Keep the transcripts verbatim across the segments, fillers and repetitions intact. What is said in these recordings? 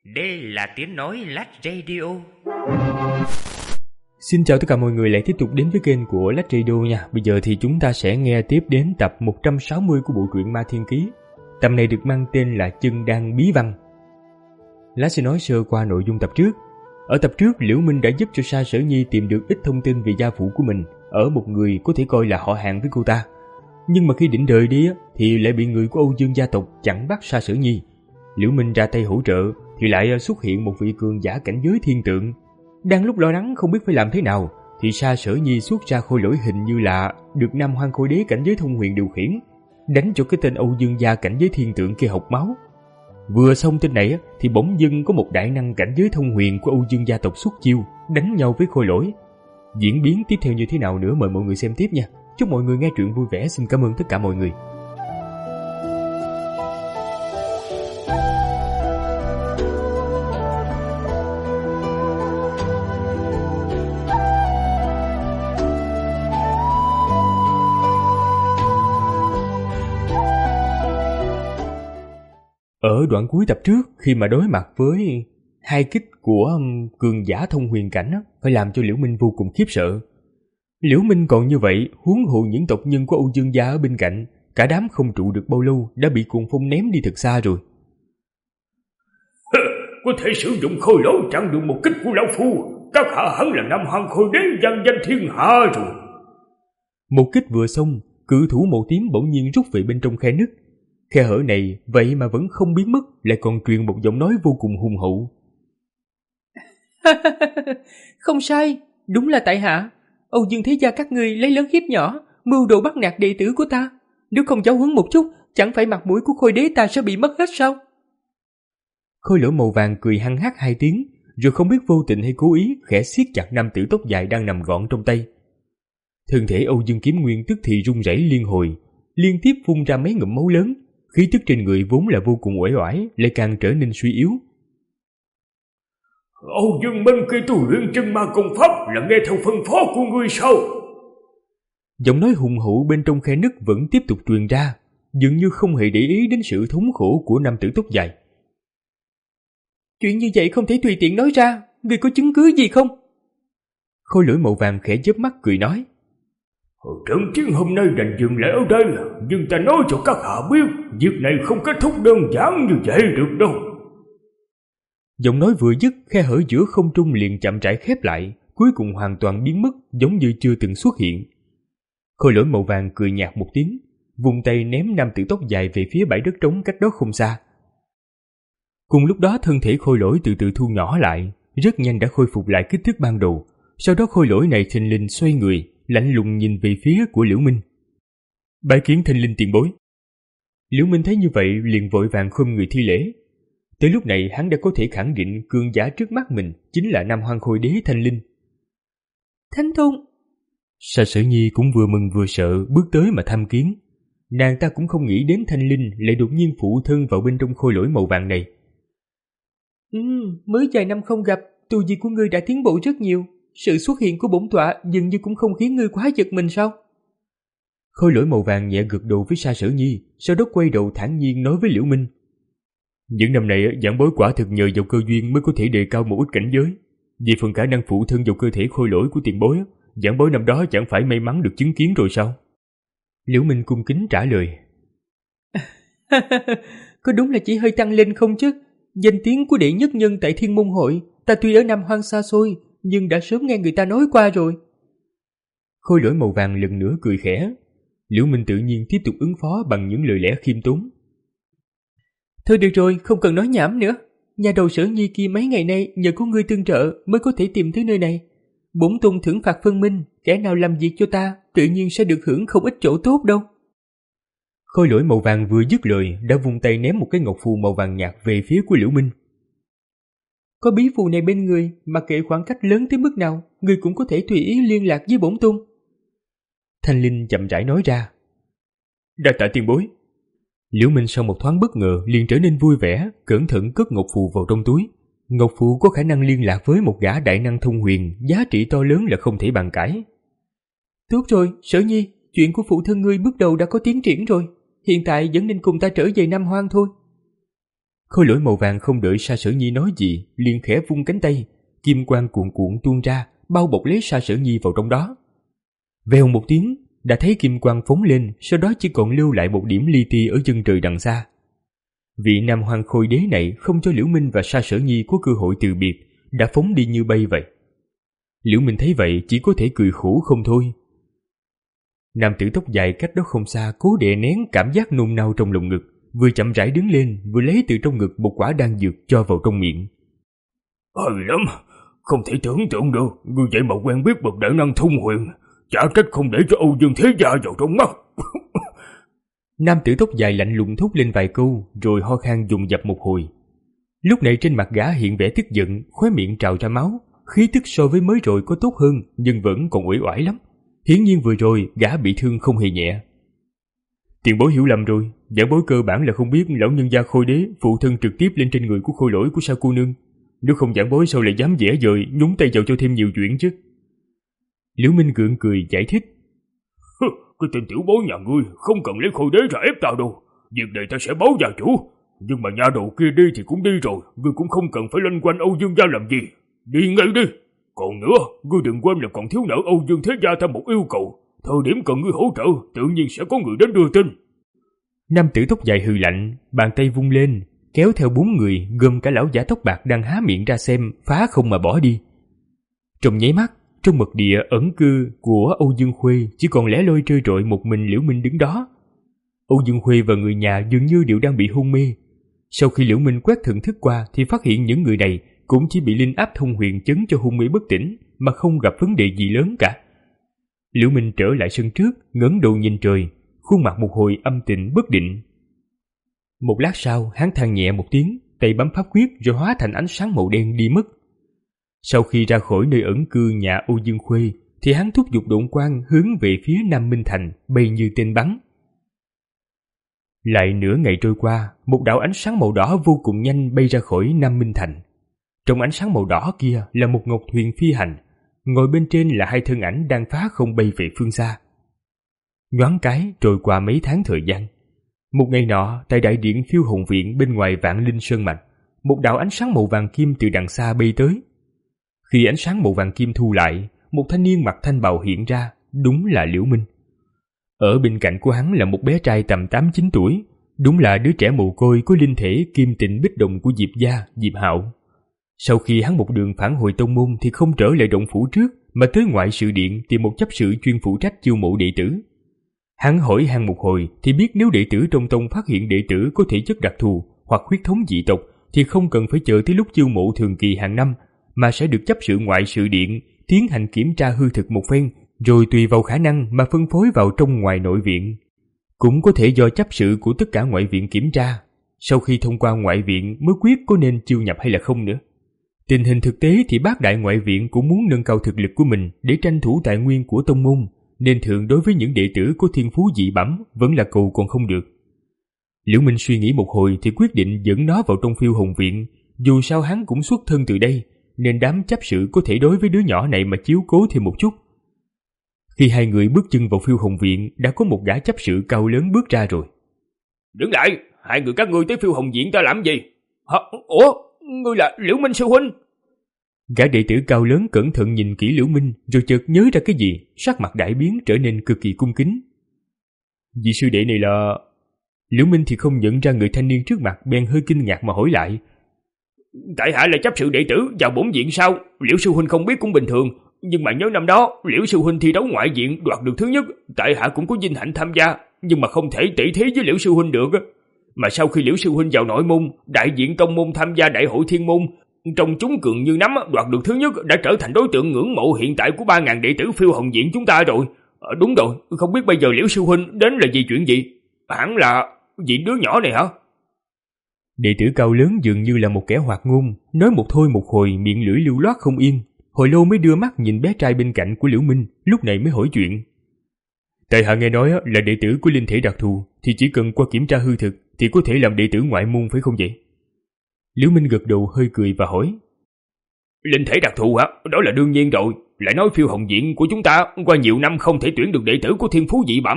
Đây là tiếng nói Lách Radio. Xin chào tất cả mọi người lại tiếp tục đến với kênh của Lách Radio nha. Bây giờ thì chúng ta sẽ nghe tiếp đến tập một trăm sáu mươi của bộ truyện Ma Thiên Ký. Tập này được mang tên là Chân Đan Bí Văn. Lách sẽ nói sơ qua nội dung tập trước. Ở tập trước, Liễu Minh đã giúp cho Sa Sở Nhi tìm được ít thông tin về gia phụ của mình ở một người có thể coi là họ hàng với cô ta. Nhưng mà khi định đời đi thì lại bị người của Âu Dương gia tộc chặn bắt Sa Sở Nhi. Liễu Minh ra tay hỗ trợ thì lại xuất hiện một vị cường giả cảnh giới thiên tượng. Đang lúc lo lắng không biết phải làm thế nào thì Sa Sở Nhi xuất ra khôi lỗi hình như là được Nam Hoang Khôi Đế cảnh giới thông huyền điều khiển, đánh cho cái tên Âu Dương gia cảnh giới thiên tượng kia học máu. Vừa xong tên này thì bỗng dưng có một đại năng cảnh giới thông huyền của Âu Dương gia tộc xuất chiêu đánh nhau với khôi lỗi. Diễn biến tiếp theo như thế nào nữa mời mọi người xem tiếp nha. Chúc mọi người nghe truyện vui vẻ. Xin cảm ơn tất cả mọi người. Ở đoạn cuối tập trước, khi mà đối mặt với hai kích của cường giả thông huyền cảnh phải làm cho Liễu Minh vô cùng khiếp sợ. Liễu Minh còn như vậy, huống hồ những tộc nhân của Âu Dương gia ở bên cạnh, cả đám không trụ được bao lâu đã bị cuồng phong ném đi thật xa rồi. Có thể sử dụng khôi lỗi chặn được một kích của lão phu, các hạ hắn là Nam Hoang Khôi Đế vang danh thiên hạ rồi. Một kích vừa xong, cự thủ màu tím bỗng nhiên rút về bên trong khe nứt. Khe hở này vậy mà vẫn không biến mất, lại còn truyền một giọng nói vô cùng hùng hậu. Không sai, đúng là tại hạ. Âu Dương thế gia các ngươi lấy lớn hiếp nhỏ, mưu đồ bắt nạt đệ tử của ta. Nếu không giáo huấn một chút, chẳng phải mặt mũi của Khôi Đế ta sẽ bị mất hết sao? Khôi lỗi màu vàng cười hăng hắc hai tiếng, rồi không biết vô tình hay cố ý khẽ siết chặt nam tử tóc dài đang nằm gọn trong tay. Thân thể Âu Dương Kiếm Nguyên tức thì run rẩy liên hồi, liên tiếp phun ra mấy ngụm máu lớn, khí tức trên người vốn là vô cùng uể oải lại càng trở nên suy yếu. Âu Dương Minh kia tu luyện chân ma công pháp là nghe theo phân phó của ngươi sao? Giọng nói hùng hậu bên trong khe nứt vẫn tiếp tục truyền ra, dường như không hề để ý đến sự thống khổ của nam tử tóc dài. Chuyện như vậy không thể tùy tiện nói ra, ngươi có chứng cứ gì không? Khôi lỗi màu vàng khẽ chớp mắt cười nói. Trận chiến hôm nay đành dừng lại ở đây, nhưng ta nói cho các hạ biết, việc này không kết thúc đơn giản như vậy được đâu. Giọng nói vừa dứt, khe hở giữa không trung liền chậm rãi khép lại, cuối cùng hoàn toàn biến mất, giống như chưa từng xuất hiện. Khôi lỗi màu vàng cười nhạt một tiếng, vùng tay ném nam tử tóc dài về phía bãi đất trống cách đó không xa. Cùng lúc đó thân thể khôi lỗi từ từ thu nhỏ lại, rất nhanh đã khôi phục lại kích thước ban đầu. Sau đó khôi lỗi này thình lình xoay người, lạnh lùng nhìn về phía của Liễu Minh. Bái kiến Thanh Linh tiền bối. Liễu Minh thấy như vậy liền vội vàng khom người thi lễ. Tới lúc này hắn đã có thể khẳng định cường giả trước mắt mình chính là Nam Hoang Khôi Đế Thanh Linh. Thánh Thung. Sa Sở Nhi cũng vừa mừng vừa sợ bước tới mà tham kiến. Nàng ta cũng không nghĩ đến Thanh Linh lại đột nhiên phụ thân vào bên trong khôi lỗi màu vàng này. Ừ, mới vài năm không gặp, tu vi của ngươi đã tiến bộ rất nhiều. Sự xuất hiện của bổn tọa dường như cũng không khiến ngươi quá giật mình sao? Khôi lỗi màu vàng nhẹ gật đầu với Sa Sở Nhi, sau đó quay đầu thản nhiên nói với Liễu Minh. Những năm này giảng bối quả thực nhờ vào cơ duyên mới có thể đề cao một ít cảnh giới. Vì phần khả năng phụ thân vào cơ thể khôi lỗi của tiền bối, giảng bối năm đó chẳng phải may mắn được chứng kiến rồi sao? Liễu Minh cung kính trả lời. Có đúng là chỉ hơi tăng lên không chứ? Danh tiếng của đệ nhất nhân tại Thiên Môn Hội, ta tuy ở Nam Hoang xa xôi, nhưng đã sớm nghe người ta nói qua rồi. Khôi lỗi màu vàng lần nữa cười khẽ. Liễu Minh tự nhiên tiếp tục ứng phó bằng những lời lẽ khiêm tốn. Thôi được rồi, không cần nói nhảm nữa. Nhà đầu Sở Nhi kia mấy ngày nay nhờ có ngươi tương trợ mới có thể tìm tới nơi này. Bổn tôn thưởng phạt phân minh, kẻ nào làm việc cho ta tự nhiên sẽ được hưởng không ít chỗ tốt đâu. Khôi lỗi màu vàng vừa dứt lời đã vung tay ném một cái ngọc phù màu vàng nhạt về phía của Liễu Minh. Có bí phù này bên người, mặc kệ khoảng cách lớn tới mức nào, người cũng có thể tùy ý liên lạc với bổn tôn. Thanh Linh chậm rãi nói ra. Đa tạ tiền bối. Liễu Minh sau một thoáng bất ngờ liền trở nên vui vẻ, cẩn thận cất ngọc phù vào trong túi. Ngọc phù có khả năng liên lạc với một gã đại năng thông huyền, giá trị to lớn là không thể bàn cãi. Tốt rồi, Sở Nhi, chuyện của phụ thân ngươi bước đầu đã có tiến triển rồi. Hiện tại vẫn nên cùng ta trở về Nam Hoang thôi. Khôi Lỗi màu vàng không đợi Sa Sở Nhi nói gì, liền khẽ vung cánh tay, kim quang cuộn cuộn tuôn ra, bao bọc lấy Sa Sở Nhi vào trong đó. Vèo một tiếng, đã thấy kim quang phóng lên, sau đó chỉ còn lưu lại một điểm li ti ở chân trời đằng xa. Vị nam hoàng khôi đế này không cho Liễu Minh và Sa Sở Nhi có cơ hội từ biệt, đã phóng đi như bay vậy. Liễu Minh thấy vậy chỉ có thể cười khổ không thôi. Nam tử tóc dài cách đó không xa cố đè nén cảm giác nôn nao trong lồng ngực, vừa chậm rãi đứng lên, vừa lấy từ trong ngực một quả đan dược cho vào trong miệng. Hay lắm, không thể tưởng tượng được, người vậy mà quen biết bậc đại năng thông huyền, chả trách không để cho Âu Dương Thế Gia vào trong mắt. Nam tử tóc dài lạnh lùng thốt lên vài câu, rồi ho khan dồn dập một hồi. Lúc này trên mặt gã hiện vẻ tức giận, khóe miệng trào ra máu, khí tức so với mới rồi có tốt hơn, nhưng vẫn còn uể oải lắm. Hiển nhiên vừa rồi gã bị thương không hề nhẹ. Tiền bối hiểu lầm rồi, giảng bối cơ bản là không biết lão nhân gia Khôi đế phụ thân trực tiếp lên trên người của Khôi Lỗi của Sa cô nương. Nếu không giảng bối sao lại dám vẽ vời nhúng tay vào cho thêm nhiều chuyện chứ. Liễu Minh gượng cười giải thích. Cái tên tiểu bối nhà ngươi không cần lấy Khôi đế ra ép ta đâu, việc này ta sẽ báo gia chủ. Nhưng mà nhà đầu kia đi thì cũng đi rồi, ngươi cũng không cần phải loanh quanh Âu Dương gia làm gì. Đi ngay đi. Còn nữa, ngươi đừng quên là còn thiếu nợ Âu Dương Thế Gia ta một yêu cầu. Thời điểm cần ngươi hỗ trợ, tự nhiên sẽ có người đến đưa tin. Nam tử tóc dài hừ lạnh, bàn tay vung lên, kéo theo bốn người, gồm cả lão giả tóc bạc đang há miệng ra xem, phá không mà bỏ đi. Trong nháy mắt, trong mật địa ẩn cư của Âu Dương Khuê chỉ còn lẻ loi trơ trọi một mình Liễu Minh đứng đó. Âu Dương Khuê và người nhà dường như đều đang bị hôn mê. Sau khi Liễu Minh quét thần thức qua thì phát hiện những người này cũng chỉ bị linh áp thông huyền chấn cho hôn mê bất tỉnh, mà không gặp vấn đề gì lớn cả. Liễu Minh trở lại sân trước, ngẩng đầu nhìn trời, khuôn mặt một hồi âm tình bất định. Một lát sau, hắn than nhẹ một tiếng, tay bấm pháp quyết rồi hóa thành ánh sáng màu đen đi mất. Sau khi ra khỏi nơi ẩn cư nhà Âu Dương Khuê, thì hắn thúc giục độn quang hướng về phía Nam Minh Thành, bay như tên bắn. Lại nửa ngày trôi qua, một đạo ánh sáng màu đỏ vô cùng nhanh bay ra khỏi Nam Minh Thành. Trong ánh sáng màu đỏ kia là một ngọc thuyền phi hành, ngồi bên trên là hai thân ảnh đang phá không bay về phương xa. Nhoáng cái trôi qua mấy tháng thời gian. Một ngày nọ, tại đại điện Phiêu Hồn Viện bên ngoài Vạn Linh Sơn Mạch, một đạo ánh sáng màu vàng kim từ đằng xa bay tới. Khi ánh sáng màu vàng kim thu lại, một thanh niên mặc thanh bào hiện ra, đúng là Liễu Minh. Ở bên cạnh của hắn là một bé trai tầm tám chín tuổi, đúng là đứa trẻ mồ côi có linh thể kim tịnh bích đồng của Diệp gia, Diệp Hạo. Sau khi hắn một đường phản hồi tông môn thì không trở lại động phủ trước, mà tới ngoại sự điện tìm một chấp sự chuyên phụ trách chiêu mộ đệ tử. Hắn hỏi han một hồi thì biết nếu đệ tử trong tông phát hiện đệ tử có thể chất đặc thù hoặc huyết thống dị tộc thì không cần phải chờ tới lúc chiêu mộ thường kỳ hàng năm, mà sẽ được chấp sự ngoại sự điện tiến hành kiểm tra hư thực một phen, rồi tùy vào khả năng mà phân phối vào trong ngoài nội viện. Cũng có thể do chấp sự của tất cả ngoại viện kiểm tra, sau khi thông qua ngoại viện mới quyết có nên chiêu nhập hay là không nữa. Tình hình thực tế thì bát đại ngoại viện cũng muốn nâng cao thực lực của mình để tranh thủ tài nguyên của tông môn, nên thường đối với những đệ tử có thiên phú dị bẩm vẫn là cầu còn không được. Liễu Minh suy nghĩ một hồi thì quyết định dẫn nó vào trong Phiêu Hồn Viện, dù sao hắn cũng xuất thân từ đây, nên đám chấp sự có thể đối với đứa nhỏ này mà chiếu cố thêm một chút. Khi hai người bước chân vào Phiêu Hồn Viện, đã có một gã chấp sự cao lớn bước ra rồi. Đứng lại, hai người các ngươi tới Phiêu Hồn Viện ta làm gì? Hả? Ủa, ngươi là Liễu Minh sư huynh? Gã đệ tử cao lớn cẩn thận nhìn kỹ Liễu Minh, rồi chợt nhớ ra cái gì, sắc mặt đại biến trở nên cực kỳ cung kính. Vị sư đệ này là... Liễu Minh thì không nhận ra người thanh niên trước mặt, bèn hơi kinh ngạc mà hỏi lại. Tại hạ là chấp sự đệ tử vào bổn viện sao? Liễu sư huynh không biết cũng bình thường, nhưng mà nhớ năm đó Liễu sư huynh thi đấu ngoại viện đoạt được thứ nhất, tại hạ cũng có vinh hạnh tham gia, nhưng mà không thể tỷ thí với Liễu sư huynh được. Mà sau khi Liễu sư huynh vào nội môn, đại diện tông môn tham gia đại hội thiên môn, trong chúng cường như nắm đoạt được thứ nhất, đã trở thành đối tượng ngưỡng mộ hiện tại của ba ngàn đệ tử Phiêu Hồn Viện chúng ta rồi. À, đúng rồi, không biết bây giờ Liễu sư huynh đến là vì chuyện gì? Hẳn là vì đứa nhỏ này hả? Đệ tử cao lớn dường như là một kẻ hoạt ngôn, nói một thôi một hồi, miệng lưỡi lưu loát không yên, hồi lâu mới đưa mắt nhìn bé trai bên cạnh của Liễu Minh, lúc này mới hỏi chuyện. Tại hạ nghe nói là đệ tử của linh thể đặc thù, thì chỉ cần qua kiểm tra hư thực thì có thể làm đệ tử ngoại môn phải không vậy? Liễu Minh gật đầu hơi cười và hỏi. Linh thể đặc thù hả? Đó là đương nhiên rồi. Lại nói Phiêu Hồn Viện của chúng ta qua nhiều năm không thể tuyển được đệ tử của thiên phú dị bẩm,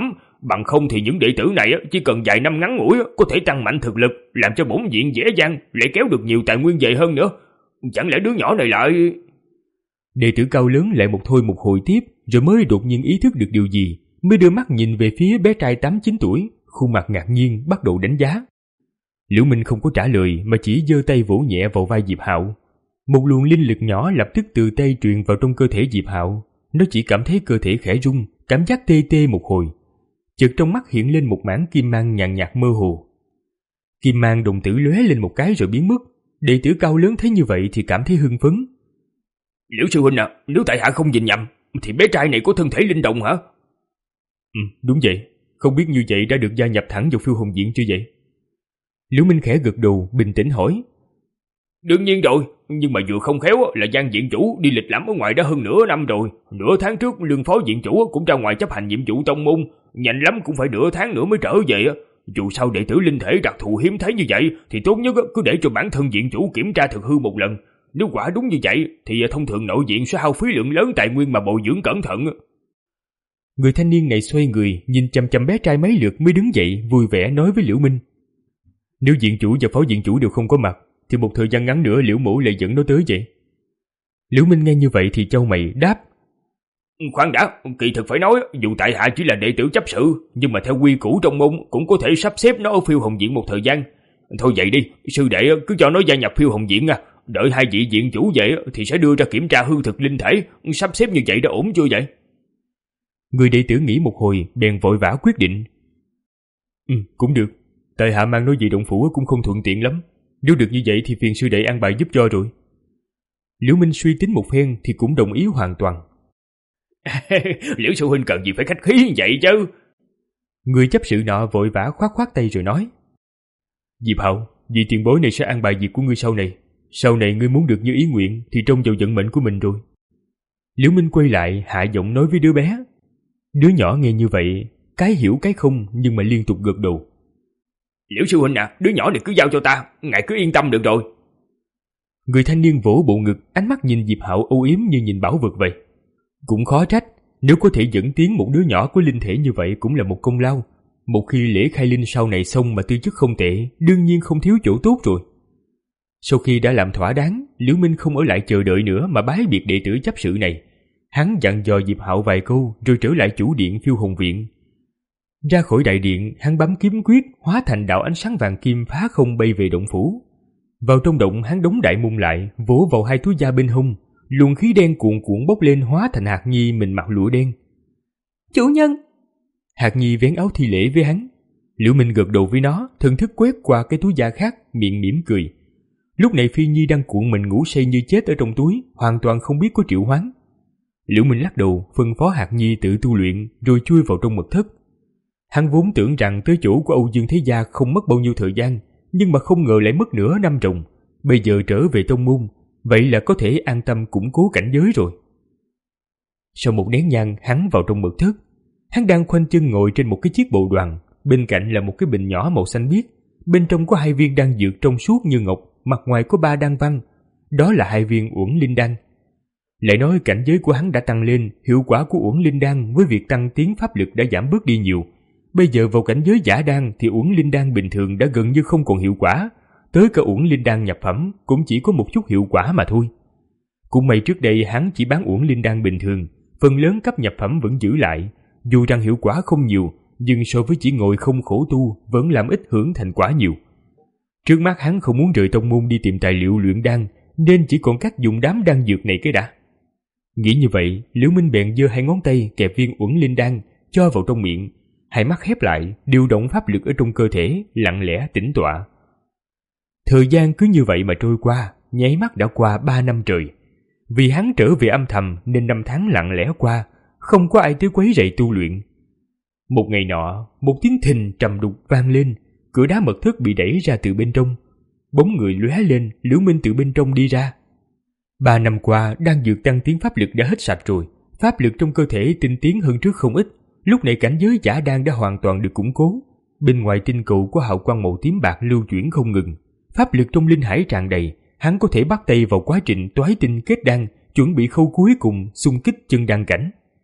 bằng không thì những đệ tử này chỉ cần vài năm ngắn ngủi có thể tăng mạnh thực lực, làm cho bổn viện dễ dàng lại kéo được nhiều tài nguyên về hơn nữa. Chẳng lẽ đứa nhỏ này lại... Đệ tử cao lớn lại một thôi một hồi tiếp, rồi mới đột nhiên ý thức được điều gì, mới đưa mắt nhìn về phía bé trai tám chín tuổi, khuôn mặt ngạc nhiên bắt đầu đánh giá. Liễu Minh không có trả lời mà chỉ giơ tay vỗ nhẹ vào vai Diệp Hạo. Một luồng linh lực nhỏ lập tức từ tay truyền vào trong cơ thể Diệp Hạo. Nó chỉ cảm thấy cơ thể khẽ rung, cảm giác tê tê một hồi. Chợt trong mắt hiện lên một mảng kim mang nhàn nhạt mơ hồ. Kim mang đồng tử lóe lên một cái rồi biến mất. Đệ tử cao lớn thấy như vậy thì cảm thấy hưng phấn. Liễu sư huynh à, nếu tại hạ không nhìn nhầm thì bé trai này có thân thể linh động hả? Ừ, đúng vậy. Không biết như vậy đã được gia nhập thẳng vào phiêu hồn viện chưa vậy? Liễu Minh khẽ gật đầu, bình tĩnh hỏi. Đương nhiên rồi, nhưng mà vừa không khéo là Giang viện chủ đi lịch lãm ở ngoài đã hơn nửa năm rồi. Nửa tháng trước lương phó viện chủ cũng ra ngoài chấp hành nhiệm vụ tông môn, nhanh lắm cũng phải nửa tháng nữa mới trở về. Dù sao đệ tử linh thể đặc thù hiếm thấy như vậy thì tốt nhất cứ để cho bản thân viện chủ kiểm tra thực hư một lần. Nếu quả đúng như vậy thì thông thường nội viện sẽ hao phí lượng lớn tài nguyên mà bồi dưỡng cẩn thận. Người thanh niên này xoay người nhìn chăm chăm bé trai mấy lượt mới đứng dậy vui vẻ nói với Liễu Minh. Nếu viện chủ và phó viện chủ đều không có mặt thì một thời gian ngắn nữa Liễu mẫu lại dẫn nó tới vậy. Liễu Minh nghe như vậy thì chau mày đáp. Khoan đã, kỳ thực phải nói dù tại hạ chỉ là đệ tử chấp sự, nhưng mà theo quy củ trong môn cũng có thể sắp xếp nó ở phiêu hồn viện một thời gian. Thôi vậy đi, sư đệ cứ cho nó gia nhập phiêu hồn viện à. Đợi hai vị viện chủ về thì sẽ đưa ra kiểm tra hư thực linh thể. Sắp xếp như vậy đã ổn chưa vậy? Người đệ tử nghĩ một hồi bèn vội vã quyết định. Ừ, cũng được. Tại hạ mang nó về động phủ cũng không thuận tiện lắm. Nếu được như vậy thì phiền sư đệ an bài giúp cho rồi. Liễu Minh suy tính một phen thì cũng đồng ý hoàn toàn. Liễu sư huynh cần gì phải khách khí như vậy chứ? Người chấp sự nọ vội vã khoát khoát tay rồi nói. Diệp Hạo, vị tiền bối này sẽ an bài việc của ngươi sau này. Sau này ngươi muốn được như ý nguyện thì trông vào vận mệnh của mình rồi. Liễu Minh quay lại hạ giọng nói với đứa bé. Đứa nhỏ nghe như vậy, cái hiểu cái không nhưng mà liên tục gật đầu. Liễu sư huynh à, đứa nhỏ này cứ giao cho ta, ngài cứ yên tâm được rồi. Người thanh niên vỗ bộ ngực, ánh mắt nhìn Diệp Hạo âu yếm như nhìn bảo vật vậy. Cũng khó trách, nếu có thể dẫn tiến một đứa nhỏ có linh thể như vậy cũng là một công lao. Một khi lễ khai linh sau này xong mà tư chất không tệ, đương nhiên không thiếu chỗ tốt rồi. Sau khi đã làm thỏa đáng, Liễu Minh không ở lại chờ đợi nữa mà bái biệt đệ tử chấp sự này. Hắn dặn dò Diệp Hạo vài câu rồi trở lại chủ điện phiêu hồn viện. Ra khỏi đại điện, hắn bấm kiếm quyết hóa thành đạo ánh sáng vàng kim phá không bay về động phủ. Vào trong động, hắn đóng đại môn lại, vỗ vào hai túi da bên hông, luồng khí đen cuồn cuộn bốc lên hóa thành Hạt Nhi mình mặc lụa đen. Chủ nhân! Hạt Nhi vén áo thi lễ với hắn. Liễu Minh gật đầu với nó, thần thức quét qua cái túi da khác, miệng mỉm cười. Lúc này Phi Nhi đang cuộn mình ngủ say như chết ở trong túi, hoàn toàn không biết có triệu hoán. Liễu Minh lắc đầu, phân phó Hạt Nhi tự tu luyện, rồi chui vào trong mật thất. Hắn vốn tưởng rằng tới chỗ của Âu Dương Thế Gia không mất bao nhiêu thời gian, nhưng mà không ngờ lại mất nửa năm ròng. Bây giờ trở về tông môn, vậy là có thể an tâm củng cố cảnh giới rồi. Sau một nén nhang, hắn vào trong mật thất. Hắn đang khoanh chân ngồi trên một cái chiếc bồ đoàn, bên cạnh là một cái bình nhỏ màu xanh biếc, bên trong có hai viên đan dược trong suốt như ngọc, mặt ngoài có ba đan văn, đó là hai viên Uẩn Linh Đan. Lại nói cảnh giới của hắn đã tăng lên, hiệu quả của Uẩn Linh Đan với việc tăng tiến pháp lực đã giảm bớt đi nhiều. Bây giờ vào cảnh giới giả đan thì Uẩn Linh Đan bình thường đã gần như không còn hiệu quả, tới cả Uẩn Linh Đan nhập phẩm cũng chỉ có một chút hiệu quả mà thôi. Cũng may trước đây hắn chỉ bán Uẩn Linh Đan bình thường, phần lớn cấp nhập phẩm vẫn giữ lại, dù rằng hiệu quả không nhiều, nhưng so với chỉ ngồi không khổ tu vẫn làm ít hưởng thành quả nhiều. Trước mắt hắn không muốn rời tông môn đi tìm tài liệu luyện đan, nên chỉ còn cách dùng đám đan dược này cái đã. Nghĩ như vậy, Liễu Minh bèn giơ hai ngón tay kẹp viên Uẩn Linh Đan cho vào trong miệng, hai mắt khép lại, điều động pháp lực ở trong cơ thể, lặng lẽ tĩnh tọa. Thời gian cứ như vậy mà trôi qua, nháy mắt đã qua ba năm trời. Vì hắn trở về âm thầm nên năm tháng lặng lẽ qua, không có ai tới quấy rầy tu luyện. Một ngày nọ, một tiếng thình trầm đục vang lên, cửa đá mật thất bị đẩy ra từ bên trong. Bóng người lóe lên, Liễu Minh từ bên trong đi ra. Ba năm qua, đan dược tăng tiến pháp lực đã hết sạch rồi, pháp lực trong cơ thể tinh tiến hơn trước không ít. Lúc này cảnh giới giả đan đã hoàn toàn được củng cố. Bên ngoài tinh cầu có hào quang màu tím bạc lưu chuyển không ngừng, pháp lực trong linh hải tràn đầy, hắn có thể bắt tay vào quá trình toái tinh kết đan, chuẩn bị khâu cuối cùng xung kích chân đan cảnh.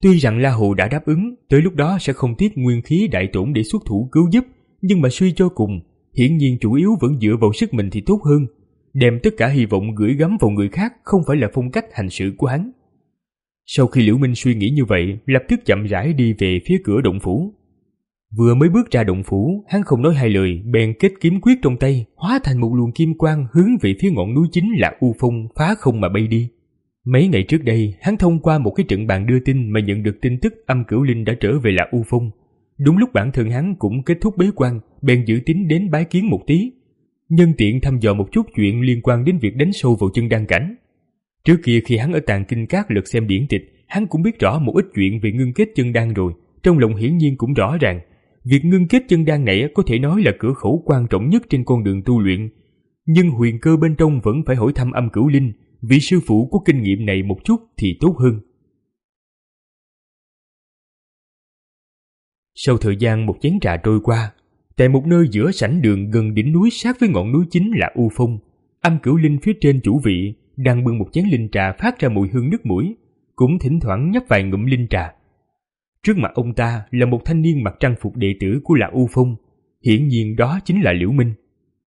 Tuy rằng La Hồ đã đáp ứng, tới lúc đó sẽ không tiếc nguyên khí đại tổn để xuất thủ cứu giúp, nhưng mà suy cho cùng, hiển nhiên chủ yếu vẫn dựa vào sức mình thì tốt hơn. Đem tất cả hy vọng gửi gắm vào người khác không phải là phong cách hành sự của hắn. Sau khi Liễu Minh suy nghĩ như vậy, lập tức chậm rãi đi về phía cửa động phủ. Vừa mới bước ra động phủ, hắn không nói hai lời, bèn kết kiếm quyết trong tay, hóa thành một luồng kim quang hướng về phía ngọn núi chính là U Phong, phá không mà bay đi. Mấy ngày trước đây, hắn thông qua một cái trận bàn đưa tin mà nhận được tin tức Âm Cửu Linh đã trở về là U Phong. Đúng lúc bản thân hắn cũng kết thúc bế quan, bèn dự tính đến bái kiến một tí, nhân tiện thăm dò một chút chuyện liên quan đến việc đánh sâu vào chân đan cảnh. Trước kia khi hắn ở Tàng Kinh Các lật xem điển tịch, hắn cũng biết rõ một ít chuyện về ngưng kết chân đan rồi, trong lòng hiển nhiên cũng rõ ràng, việc ngưng kết chân đan này có thể nói là cửa khẩu quan trọng nhất trên con đường tu luyện. Nhưng huyền cơ bên trong vẫn phải hỏi thăm Âm Cửu Linh, vị sư phụ có kinh nghiệm này một chút thì tốt hơn. Sau thời gian một chén trà trôi qua, tại một nơi giữa sảnh đường gần đỉnh núi sát với ngọn núi chính là U Phong, Âm Cửu Linh phía trên chủ vị đang bưng một chén linh trà phát ra mùi hương nước mũi, cũng thỉnh thoảng nhấp vài ngụm linh trà. Trước mặt ông ta là một thanh niên mặc trang phục đệ tử của là U Phong, hiển nhiên đó chính là Liễu Minh.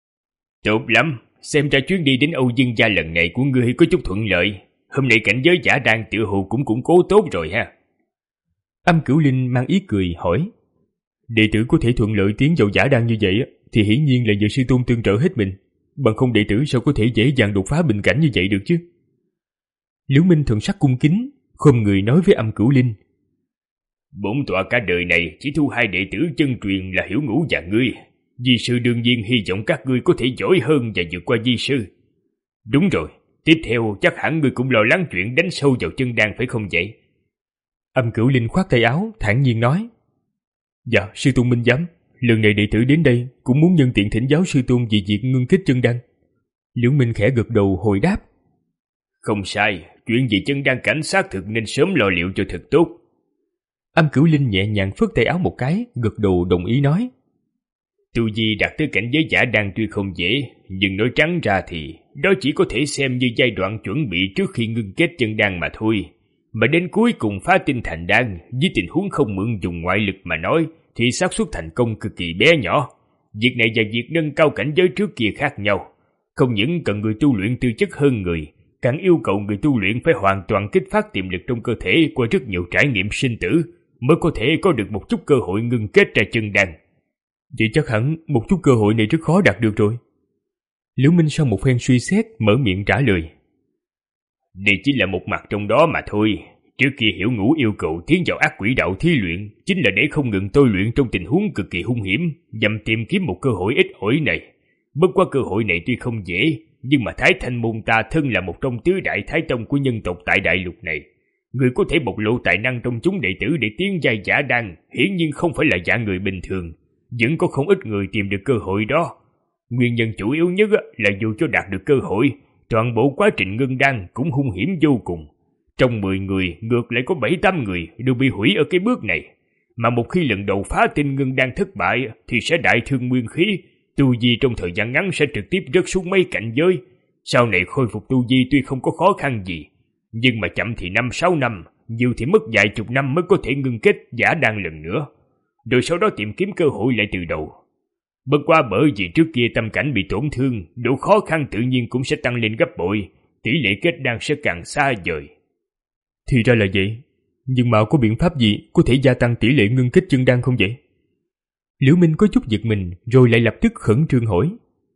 Tốt lắm, xem ra chuyến đi đến Âu Dương gia lần này của ngươi có chút thuận lợi. Hôm nay cảnh giới giả đan tựa hồ cũng củng cố tốt rồi ha. Âm Cửu Linh mang ý cười hỏi. Đệ tử có thể thuận lợi tiến vào giả đan như vậy thì hiển nhiên là nhờ sư tôn tương trợ hết mình, bằng không đệ tử sao có thể dễ dàng đột phá bình cảnh như vậy được chứ. Liễu Minh thần sắc cung kính, khom người nói với Âm Cửu Linh. Bổn tọa cả đời này chỉ thu hai đệ tử chân truyền là Hiểu Ngũ và ngươi. Di sư đương nhiên hy vọng các ngươi có thể giỏi hơn và vượt qua di sư. Đúng rồi, tiếp theo chắc hẳn ngươi cũng lo lắng chuyện đánh sâu vào chân đan phải không vậy? Âm Cửu Linh khoát tay áo, thản nhiên nói. Dạ, sư tôn minh giám, lần này đệ tử đến đây cũng muốn nhân tiện thỉnh giáo sư tôn về việc ngưng kết chân đan. Liễu Minh khẽ gật đầu hồi đáp. Không sai, chuyện gì chân đan cảnh xác thực nên sớm lo liệu cho thật tốt. Âm Cửu Linh nhẹ nhàng phất tay áo một cái, gật đầu đồng ý nói. Tu vi đạt tới cảnh giới giả đan tuy không dễ, nhưng nói trắng ra thì đó chỉ có thể xem như giai đoạn chuẩn bị trước khi ngưng kết chân đan mà thôi. Mà đến cuối cùng phá tinh thành đan, với tình huống không mượn dùng ngoại lực mà nói, thì xác suất thành công cực kỳ bé nhỏ. Việc này và việc nâng cao cảnh giới trước kia khác nhau. Không những cần người tu luyện tư chất hơn người, càng yêu cầu người tu luyện phải hoàn toàn kích phát tiềm lực trong cơ thể qua rất nhiều trải nghiệm sinh tử, mới có thể có được một chút cơ hội ngưng kết ra chân đan. Vậy chắc hẳn một chút cơ hội này rất khó đạt được rồi. Liễu Minh sau một phen suy xét mở miệng trả lời. Đây chỉ là một mặt trong đó mà thôi. Trước kia Hiểu Ngũ yêu cầu tiến vào ác quỷ đạo thí luyện chính là để không ngừng tôi luyện trong tình huống cực kỳ hung hiểm, nhằm tìm kiếm một cơ hội ít ỏi này. Bất quá cơ hội này tuy không dễ, nhưng mà Thái Thanh môn ta thân là một trong tứ đại thái tông của nhân tộc tại đại lục này. Người có thể bộc lộ tài năng trong chúng đệ tử để tiến giai giả đan, hiển nhiên không phải là dạng người bình thường. Vẫn có không ít người tìm được cơ hội đó. Nguyên nhân chủ yếu nhất là dù cho đạt được cơ hội, toàn bộ quá trình ngưng đan cũng hung hiểm vô cùng. Trong mười người, ngược lại có bảy tám người đều bị hủy ở cái bước này. Mà một khi lần đầu phá tinh ngưng đan thất bại thì sẽ đại thương nguyên khí, tu vi trong thời gian ngắn sẽ trực tiếp rớt xuống mấy cảnh giới. Sau này khôi phục tu vi tuy không có khó khăn gì, nhưng mà chậm thì năm sáu năm, nhiều thì mất vài chục năm mới có thể ngưng kết giả đan lần nữa. Rồi sau đó tìm kiếm cơ hội lại từ đầu. Bất quá bởi vì trước kia tâm cảnh bị tổn thương, độ khó khăn tự nhiên cũng sẽ tăng lên gấp bội, tỷ lệ kết đan sẽ càng xa vời. Thì ra là vậy, nhưng mà có biện pháp gì có thể gia tăng tỷ lệ ngưng kết chân đan không vậy? Liễu Minh có chút giật mình rồi lại lập tức khẩn trương hỏi.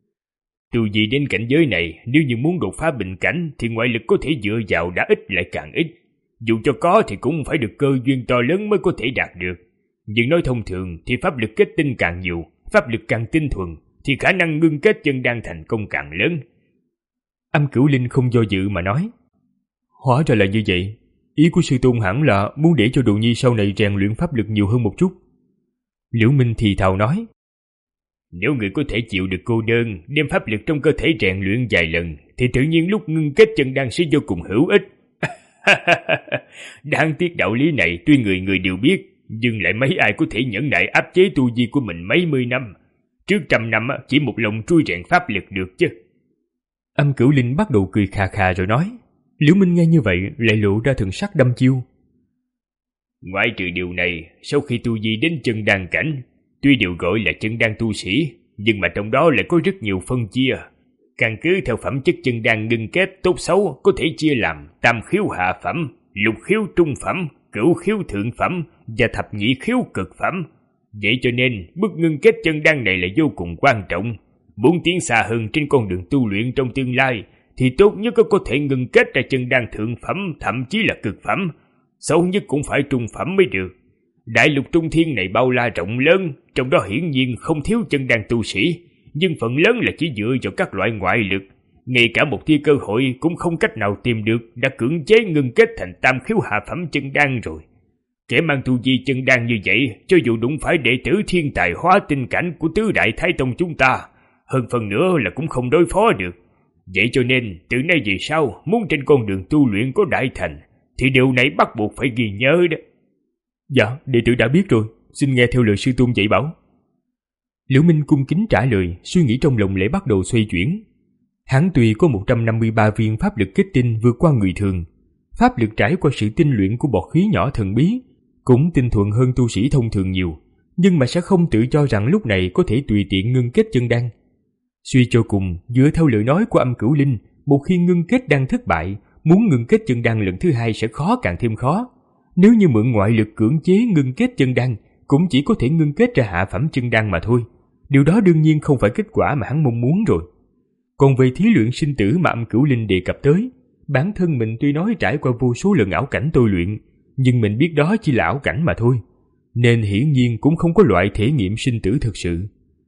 Tu vi đến cảnh giới này, nếu như muốn đột phá bình cảnh thì ngoại lực có thể dựa vào đã ít lại càng ít. Dù cho có thì cũng phải được cơ duyên to lớn mới có thể đạt được. Nhưng nói thông thường thì pháp lực kết tinh càng nhiều, pháp lực càng tinh thuần thì khả năng ngưng kết chân đan thành công càng lớn. Âm Cửu Linh không do dự mà nói. Hóa ra là như vậy, ý của sư tôn hẳn là muốn để cho đồ nhi sau này rèn luyện pháp lực nhiều hơn một chút. Liễu Minh thì thào nói. Nếu người có thể chịu được cô đơn, đem pháp lực trong cơ thể rèn luyện vài lần, thì tự nhiên lúc ngưng kết chân đan sẽ vô cùng hữu ích. Đáng tiếc đạo lý này tuy người người đều biết, nhưng lại mấy ai có thể nhẫn nại áp chế tu vi của mình mấy mươi năm. Trước trăm năm chỉ một lòng trui rèn pháp lực được chứ. Âm Cửu Linh bắt đầu cười khà khà rồi nói. Liễu Minh nghe như vậy lại lộ ra thần sắc đăm chiêu. Ngoại trừ điều này, sau khi tu vi đến chân đan cảnh, tuy đều gọi là chân đan tu sĩ, nhưng mà trong đó lại có rất nhiều phân chia. Căn cứ theo phẩm chất chân đan ngưng kết tốt xấu có thể chia làm tam khiếu hạ phẩm, lục khiếu trung phẩm, cửu khiếu thượng phẩm và thập nhị khiếu cực phẩm. Vậy cho nên bước ngưng kết chân đan này là vô cùng quan trọng. Muốn tiến xa hơn trên con đường tu luyện trong tương lai thì tốt nhất có thể ngưng kết ra chân đan thượng phẩm, thậm chí là cực phẩm. Xấu nhất cũng phải trung phẩm mới được. Đại lục trung thiên này bao la rộng lớn, trong đó hiển nhiên không thiếu chân đan tu sĩ, nhưng phần lớn là chỉ dựa vào các loại ngoại lực. Ngay cả một tia cơ hội cũng không cách nào tìm được, đã cưỡng chế ngưng kết thành tam khiếu hạ phẩm chân đan rồi. Kẻ mang tu vi chân đan như vậy, cho dù đụng phải đệ tử thiên tài hóa tinh cảnh của tứ đại thái tông chúng ta, hơn phần nữa là cũng không đối phó được. Vậy cho nên, từ nay về sau, muốn trên con đường tu luyện có đại thành, thì điều này bắt buộc phải ghi nhớ đó. Dạ, đệ tử đã biết rồi, xin nghe theo lời sư tôn dạy bảo. Liễu Minh cung kính trả lời, suy nghĩ trong lòng lại bắt đầu xoay chuyển. Hắn tuy có một trăm năm mươi ba viên pháp lực kết tinh vượt qua người thường, pháp lực trải qua sự tinh luyện của bọt khí nhỏ thần bí, cũng tinh thuần hơn tu sĩ thông thường nhiều, nhưng mà sẽ không tự cho rằng lúc này có thể tùy tiện ngưng kết chân đan. Suy cho cùng, dựa theo lời nói của Âm Cửu Linh, một khi ngưng kết đan thất bại, muốn ngưng kết chân đan lần thứ hai sẽ khó càng thêm khó. Nếu như mượn ngoại lực cưỡng chế ngưng kết chân đan, cũng chỉ có thể ngưng kết ra hạ phẩm chân đan mà thôi. Điều đó đương nhiên không phải kết quả mà hắn mong muốn rồi. Còn về thí luyện sinh tử mà Âm Cửu Linh đề cập tới, bản thân mình tuy nói trải qua vô số lần ảo cảnh tôi luyện, nhưng mình biết đó chỉ là ảo cảnh mà thôi, nên hiển nhiên cũng không có loại thể nghiệm sinh tử thực sự.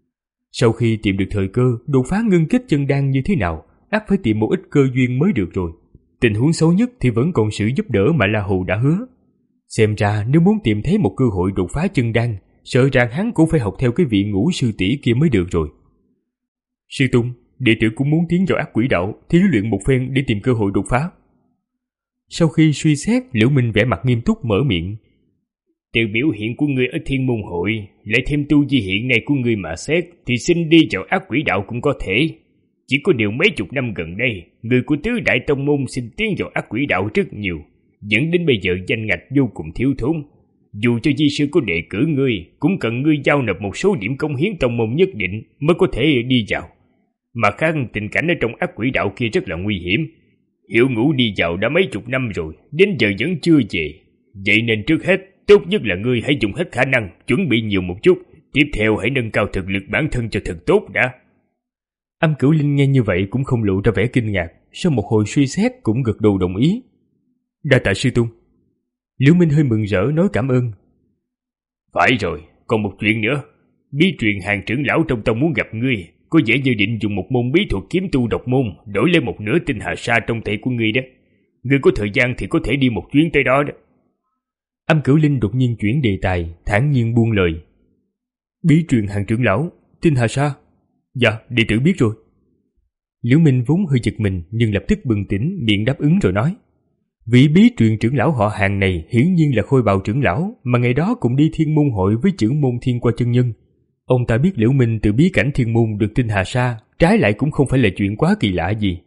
Sau khi tìm được thời cơ, đột phá ngưng kết chân đan như thế nào, ắt phải tìm một ít cơ duyên mới được rồi. Tình huống xấu nhất thì vẫn còn sự giúp đỡ mà La Hầu đã hứa. Xem ra nếu muốn tìm thấy một cơ hội đột phá chân đan, sợ rằng hắn cũng phải học theo cái vị Ngũ sư tỷ kia mới được rồi. Sư Tôn, đệ tử cũng muốn tiến vào ác quỷ đạo, thí luyện một phen để tìm cơ hội đột phá. Sau khi suy xét, Liễu Minh vẻ mặt nghiêm túc mở miệng. Từ biểu hiện của ngươi ở Thiên Môn Hội, lại thêm tu vi hiện nay của ngươi mà xét, thì xin đi vào ác quỷ đạo cũng có thể. Chỉ có điều mấy chục năm gần đây, người của tứ đại tông môn xin tiến vào ác quỷ đạo rất nhiều, dẫn đến bây giờ danh ngạch vô cùng thiếu thốn. Dù cho di sư có đề cử ngươi, cũng cần ngươi giao nộp một số điểm công hiến tông môn nhất định mới có thể đi vào. Mà khác tình cảnh ở trong ác quỷ đạo kia rất là nguy hiểm. Hiểu Ngũ đi vào đã mấy chục năm rồi, đến giờ vẫn chưa về. Vậy nên trước hết, tốt nhất là ngươi hãy dùng hết khả năng, chuẩn bị nhiều một chút. Tiếp theo hãy nâng cao thực lực bản thân cho thật tốt đã. Âm Cửu Linh nghe như vậy cũng không lộ ra vẻ kinh ngạc, sau một hồi suy xét cũng gật đầu đồng ý. Đa tạ sư tôn. Liễu Minh hơi mừng rỡ nói cảm ơn. Phải rồi, còn một chuyện nữa. Bí truyền Hàng trưởng lão trong tông muốn gặp ngươi, có vẻ như định dùng một môn bí thuật kiếm tu độc môn đổi lấy một nửa tinh hà sa trong tay của ngươi đó. Ngươi có thời gian thì có thể đi một chuyến tới đó đó. Âm Cửu Linh đột nhiên chuyển đề tài, thản nhiên buông lời. Bí truyền Hàng trưởng lão, tinh hà sa? Dạ, đệ tử biết rồi. Liễu Minh vốn hơi giật mình nhưng lập tức bừng tỉnh, miệng đáp ứng rồi nói. Vị bí truyền trưởng lão họ Hàng này hiển nhiên là Khôi Bào trưởng lão, mà ngày đó cùng đi Thiên Môn Hội với trưởng môn Thiên Qua chân nhân. Ông ta biết Liễu Minh từ bí cảnh Thiên Môn được tinh hà sa, trái lại cũng không phải là chuyện quá kỳ lạ gì.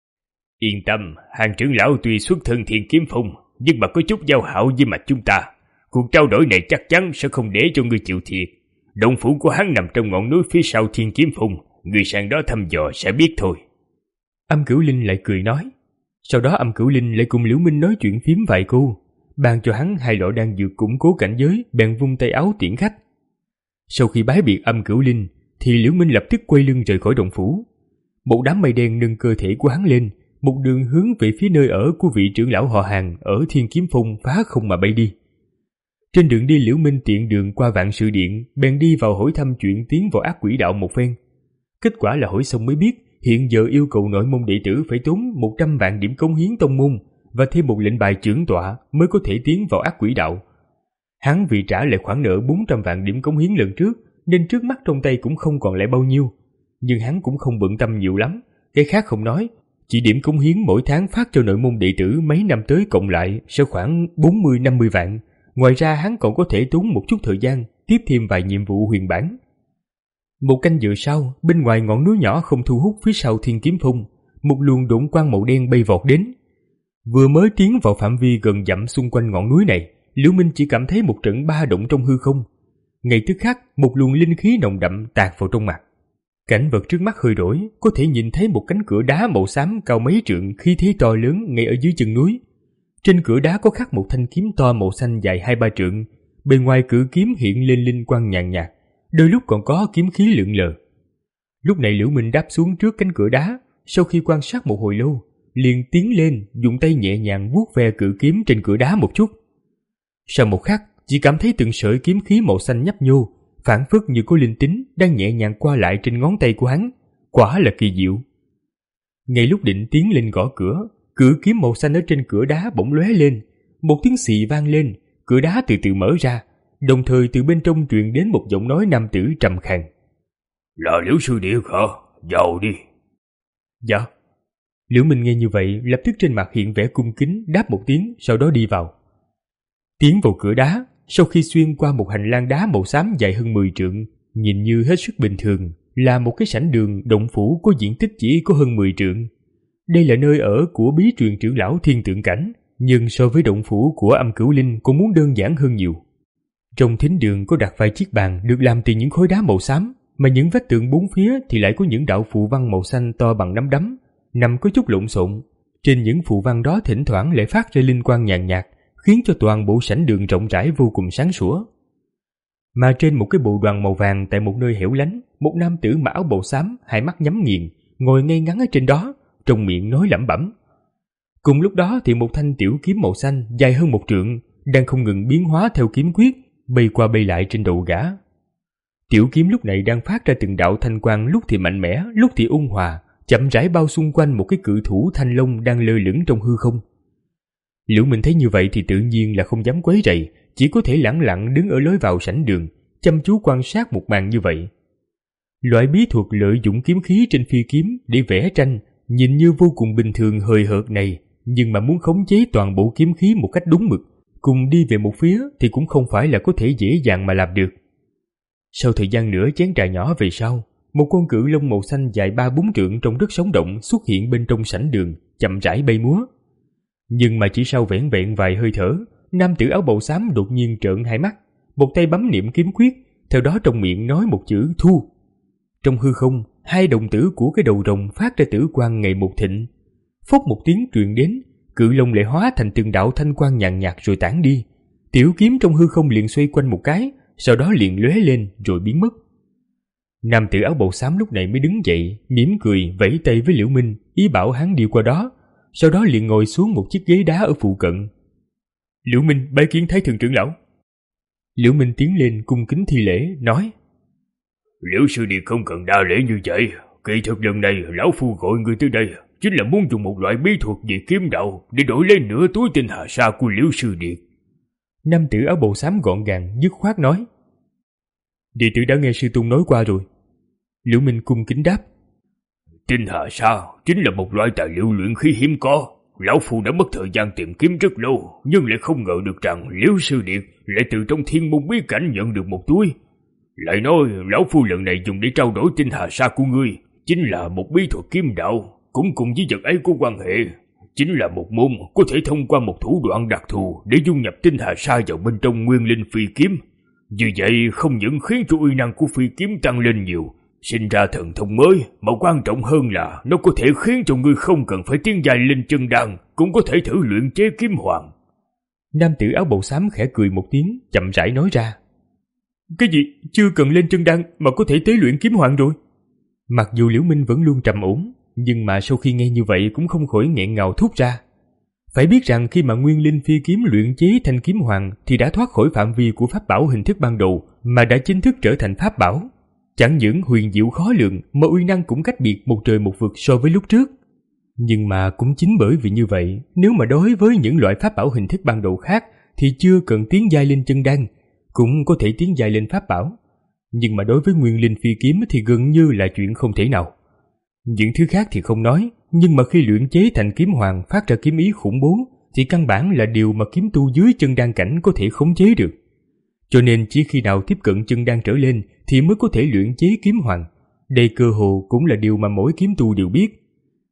Yên tâm, Hàng trưởng lão tuy xuất thân Thiên Kiếm Phong, nhưng mà có chút giao hảo với mặt chúng ta. Cuộc trao đổi này chắc chắn sẽ không để cho ngươi chịu thiệt. Động phủ của hắn nằm trong ngọn núi phía sau Thiên Kiếm Phong, người sang đó thăm dò sẽ biết thôi. Âm Cửu Linh lại cười nói. Sau đó Âm Cửu Linh lại cùng Liễu Minh nói chuyện phím vài câu, ban cho hắn hai lọ đan dược củng cố cảnh giới, bèn vung tay áo tiễn khách. Sau khi bái biệt Âm Cửu Linh, thì Liễu Minh lập tức quay lưng rời khỏi động phủ. Một đám mây đen nâng cơ thể của hắn lên, một đường hướng về phía nơi ở của vị trưởng lão họ Hàng ở Thiên Kiếm Phong phá không mà bay đi. Trên đường đi, Liễu Minh tiện đường qua Vạn Sự Điện, bèn đi vào hỏi thăm chuyện tiến vào ác quỷ đạo một phen. Kết quả là hỏi xong mới biết, hiện giờ yêu cầu nội môn đệ tử phải tốn một trăm vạn điểm cống hiến tông môn và thêm một lệnh bài trưởng tọa mới có thể tiến vào ác quỷ đạo. Hắn vì trả lại khoản nợ bốn trăm vạn điểm cống hiến lần trước, nên trước mắt trong tay cũng không còn lại bao nhiêu. Nhưng hắn cũng không bận tâm nhiều lắm, cái khác không nói, chỉ điểm cống hiến mỗi tháng phát cho nội môn đệ tử mấy năm tới cộng lại sẽ khoảng bốn mươi năm mươi vạn. Ngoài ra hắn còn có thể tốn một chút thời gian tiếp thêm vài nhiệm vụ huyền bản. Một canh giờ sau, bên ngoài ngọn núi nhỏ không thu hút phía sau Thiên Kiếm Phong, một luồng độn quang màu đen bay vọt đến. Vừa mới tiến vào phạm vi gần dặm xung quanh ngọn núi này, Liễu Minh chỉ cảm thấy một trận ba động trong hư không. Ngay tức khắc, một luồng linh khí nồng đậm tạt vào trong mặt. Cảnh vật trước mắt hơi đổi, có thể nhìn thấy một cánh cửa đá màu xám cao mấy trượng, khí thế to lớn ngay ở dưới chân núi. Trên cửa đá có khắc một thanh kiếm to màu xanh dài hai ba trượng, bên ngoài cự kiếm hiện lên linh quang nhàn nhạt, đôi lúc còn có kiếm khí lượn lờ. Lúc này Liễu Minh đáp xuống trước cánh cửa đá, sau khi quan sát một hồi lâu, liền tiến lên, dùng tay nhẹ nhàng vuốt ve cự kiếm trên cửa đá một chút. Sau một khắc, chỉ cảm thấy từng sợi kiếm khí màu xanh nhấp nhô, phảng phất như có linh tính đang nhẹ nhàng qua lại trên ngón tay của hắn, quả là kỳ diệu. Ngay lúc định tiến lên gõ cửa, cự kiếm màu xanh ở trên cửa đá bỗng lóe lên, một tiếng xì vang lên, cửa đá từ từ mở ra, đồng thời từ bên trong truyền đến một giọng nói nam tử trầm khàn. Là Liễu sư điệt hả? Vào đi. Dạ. Liễu Minh nghe như vậy, lập tức trên mặt hiện vẻ cung kính, đáp một tiếng, sau đó đi vào. Tiến vào cửa đá, sau khi xuyên qua một hành lang đá màu xám dài hơn mười trượng, nhìn như hết sức bình thường, là một cái sảnh đường động phủ có diện tích chỉ có hơn mười trượng. Đây là nơi ở của bí truyền trưởng lão Thiên Tượng Cảnh, nhưng so với động phủ của Âm Cửu Linh cũng muốn đơn giản hơn nhiều. Trong thính đường có đặt vài chiếc bàn được làm từ những khối đá màu xám, mà những vách tường bốn phía thì lại có những đạo phù văn màu xanh to bằng nắm đấm, nằm có chút lộn xộn. Trên những phù văn đó thỉnh thoảng lại phát ra linh quang nhàn nhạt, khiến cho toàn bộ sảnh đường rộng rãi vô cùng sáng sủa. Mà trên một cái bộ đoàn màu vàng tại một nơi hẻo lánh, một nam tử mặc áo bào xám, hai mắt nhắm nghiền, ngồi ngay ngắn ở trên đó, trong miệng nói lẩm bẩm. Cùng lúc đó thì một thanh tiểu kiếm màu xanh dài hơn một trượng đang không ngừng biến hóa theo kiếm quyết, bay qua bay lại trên đầu gã. Tiểu kiếm lúc này đang phát ra từng đạo thanh quang, lúc thì mạnh mẽ, lúc thì ôn hòa, chậm rãi bao xung quanh một cái cự thủ thanh long đang lơ lửng trong hư không. Liễu Minh thấy như vậy thì tự nhiên là không dám quấy rầy, chỉ có thể lẳng lặng đứng ở lối vào sảnh đường, chăm chú quan sát một màn như vậy. Loại bí thuật lợi dụng kiếm khí trên phi kiếm để vẽ tranh nhìn như vô cùng bình thường hời hợt này, nhưng mà muốn khống chế toàn bộ kiếm khí một cách đúng mực, cùng đi về một phía thì cũng không phải là có thể dễ dàng mà làm được. Sau thời gian nửa chén trà nhỏ về sau, một con cự long màu xanh dài ba bốn trượng trông rất sống động xuất hiện bên trong sảnh đường, chậm rãi bay múa. Nhưng mà chỉ sau vẻn vẹn vài hơi thở, nam tử áo bào xám đột nhiên trợn hai mắt, một tay bấm niệm kiếm quyết, theo đó trong miệng nói một chữ thu. Trong hư không, hai đồng tử của cái đầu rồng phát ra tử quang ngày một thịnh. Phốc một tiếng truyền đến, cự long lại hóa thành từng đạo thanh quang nhàn nhạt rồi tản đi. Tiểu kiếm trong hư không liền xoay quanh một cái, sau đó liền lóe lên rồi biến mất. Nam tử áo bào xám lúc này mới đứng dậy, mỉm cười vẫy tay với Liễu Minh, ý bảo hắn đi qua đó, sau đó liền ngồi xuống một chiếc ghế đá ở phụ cận. Liễu Minh bái kiến Thái Thượng trưởng lão. Liễu Minh tiến lên cung kính thi lễ, nói: Liễu sư điệt không cần đa lễ như vậy, kỳ thực lần này lão phu gọi người tới đây chính là muốn dùng một loại bí thuật về kiếm đạo để đổi lấy nửa túi tinh hà sa của Liễu sư điệt. Nam tử áo bào xám gọn gàng dứt khoát nói: Đệ tử đã nghe sư tôn nói qua rồi. Liễu Minh cung kính đáp: Tinh hà sa chính là một loại tài liệu luyện khí hiếm có. Lão phu đã mất thời gian tìm kiếm rất lâu, nhưng lại không ngờ được rằng Liễu sư điệt lại từ trong thiên môn bí cảnh nhận được một túi. Lại nói lão phu lần này dùng để trao đổi tinh hà sa của ngươi chính là một bí thuật kiếm đạo, cũng cùng với vật ấy có quan hệ. Chính là một môn có thể thông qua một thủ đoạn đặc thù để dung nhập tinh hà sa vào bên trong nguyên linh phi kiếm. Như vậy không những khiến cho uy năng của phi kiếm tăng lên nhiều, sinh ra thần thông mới, mà quan trọng hơn là nó có thể khiến cho ngươi không cần phải tiến giai lên chân đan, cũng có thể thử luyện chế kiếm hoàng. Nam tử áo bào xám khẽ cười một tiếng, chậm rãi nói ra: Cái gì? Chưa cần lên chân đan mà có thể tế luyện kiếm hoàng rồi? Mặc dù Liễu Minh vẫn luôn trầm ổn, nhưng mà sau khi nghe như vậy cũng không khỏi nghẹn ngào thốt ra. Phải biết rằng khi mà nguyên linh phi kiếm luyện chế thành kiếm hoàng thì đã thoát khỏi phạm vi của pháp bảo hình thức ban đầu, mà đã chính thức trở thành pháp bảo. Chẳng những huyền diệu khó lường mà uy năng cũng cách biệt một trời một vực so với lúc trước. Nhưng mà cũng chính bởi vì như vậy, nếu mà đối với những loại pháp bảo hình thức ban đầu khác thì chưa cần tiến giai lên chân đan, cũng có thể tiến giai lên pháp bảo. Nhưng mà đối với nguyên linh phi kiếm thì gần như là chuyện không thể nào. Những thứ khác thì không nói, nhưng mà khi luyện chế thành kiếm hoàng phát ra kiếm ý khủng bố thì căn bản là điều mà kiếm tu dưới chân đan cảnh có thể khống chế được. Cho nên chỉ khi nào tiếp cận chân đan trở lên thì mới có thể luyện chế kiếm hoàng. Đây cơ hồ cũng là điều mà mỗi kiếm tu đều biết.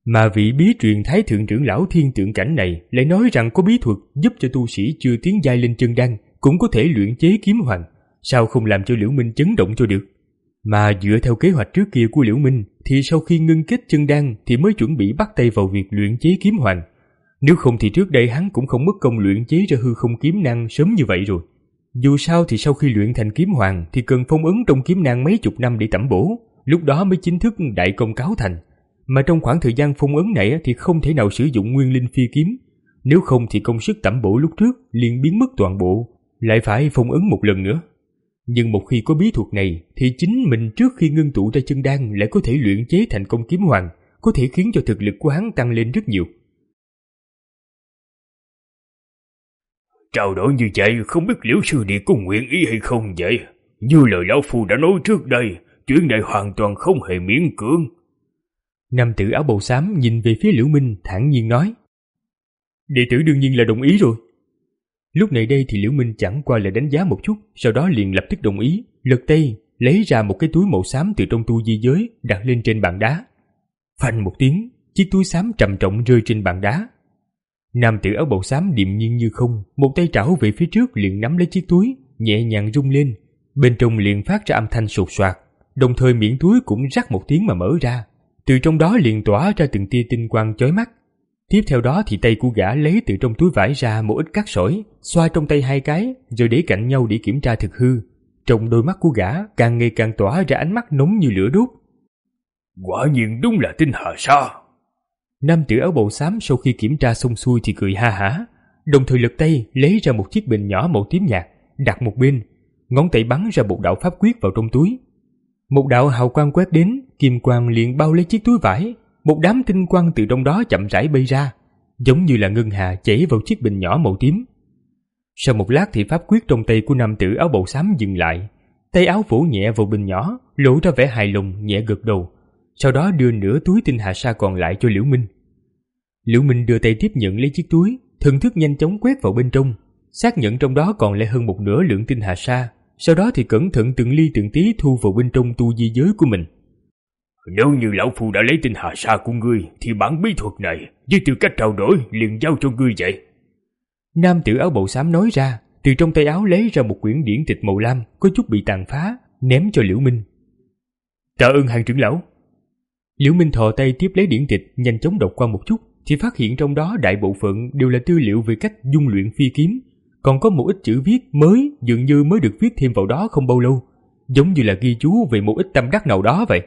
Mà vị bí truyền thái thượng trưởng lão Thiên Tượng Cảnh này lại nói rằng có bí thuật giúp cho tu sĩ chưa tiến giai lên chân đan cũng có thể luyện chế kiếm hoàng, sao không làm cho Liễu Minh chấn động cho được. Mà dựa theo kế hoạch trước kia của Liễu Minh thì sau khi ngưng kết chân đan thì mới chuẩn bị bắt tay vào việc luyện chế kiếm hoàng. Nếu không thì trước đây hắn cũng không mất công luyện chế ra hư không kiếm năng sớm như vậy rồi. Dù sao thì sau khi luyện thành kiếm hoàng thì cần phong ấn trong kiếm năng mấy chục năm để tẩm bổ, lúc đó mới chính thức đại công cáo thành. Mà trong khoảng thời gian phong ấn này thì không thể nào sử dụng nguyên linh phi kiếm, nếu không thì công sức tẩm bổ lúc trước liền biến mất toàn bộ, lại phải phong ấn một lần nữa. Nhưng một khi có bí thuật này thì chính mình trước khi ngưng tụ ra chân đan lại có thể luyện chế thành công kiếm hoàng, có thể khiến cho thực lực của hắn tăng lên rất nhiều. Trao đổi như vậy không biết Liễu sư đệ có nguyện ý hay không vậy? Như lời lão phu đã nói trước đây, chuyện này hoàn toàn không hề miễn cưỡng. Nam tử áo bào xám nhìn về phía Liễu Minh thản nhiên nói: Đệ tử đương nhiên là đồng ý rồi. Lúc này đây thì Liễu Minh chẳng qua là đánh giá một chút, sau đó liền lập tức đồng ý, lật tay lấy ra một cái túi màu xám từ trong tu di giới đặt lên trên bàn đá. Phanh một tiếng, chiếc túi xám trầm trọng rơi trên bàn đá. Nam tử áo bào xám điềm nhiên như không, một tay trảo về phía trước liền nắm lấy chiếc túi, nhẹ nhàng rung lên, bên trong liền phát ra âm thanh sột soạt, đồng thời miệng túi cũng rắc một tiếng mà mở ra, từ trong đó liền tỏa ra từng tia tinh quang chói mắt. Tiếp theo đó thì tay của gã lấy từ trong túi vải ra một ít cát sỏi, xoa trong tay hai cái, rồi để cạnh nhau để kiểm tra thực hư. Trong đôi mắt của gã càng ngày càng tỏa ra ánh mắt nóng như lửa đốt. Quả nhiên đúng là tinh hà sa. Nam tử áo bào xám sau khi kiểm tra xong xuôi thì cười ha hả, đồng thời lật tay lấy ra một chiếc bình nhỏ màu tím nhạt, đặt một bên, ngón tay bắn ra một đạo pháp quyết vào trong túi. Một đạo hào quang quét đến, kim quang liền bao lấy chiếc túi vải, một đám tinh quang từ trong đó chậm rãi bay ra, giống như là ngân hà chảy vào chiếc bình nhỏ màu tím. Sau một lát thì pháp quyết trong tay của nam tử áo bào xám dừng lại, tay áo vỗ nhẹ vào bình nhỏ, lộ ra vẻ hài lòng, nhẹ gật đầu, sau đó đưa nửa túi tinh hà sa còn lại cho Liễu Minh. Liễu Minh đưa tay tiếp nhận lấy chiếc túi, thần thức nhanh chóng quét vào bên trong, xác nhận trong đó còn lại hơn một nửa lượng tinh hà sa, sau đó thì cẩn thận từng ly từng tí thu vào bên trong tu di giới của mình. Nếu như lão phu đã lấy tinh hà sa của ngươi thì bản bí thuật này với tư cách trao đổi liền giao cho ngươi vậy. Nam tử áo bào xám nói ra, từ trong tay áo lấy ra một quyển điển tịch màu lam có chút bị tàn phá, ném cho Liễu Minh. Tạ ơn Hàng trưởng lão. Liễu Minh thò tay tiếp lấy điển tịch, nhanh chóng đọc qua một chút thì phát hiện trong đó đại bộ phận đều là tư liệu về cách dung luyện phi kiếm, còn có một ít chữ viết mới dường như mới được viết thêm vào đó không bao lâu, giống như là ghi chú về một ít tâm đắc nào đó vậy.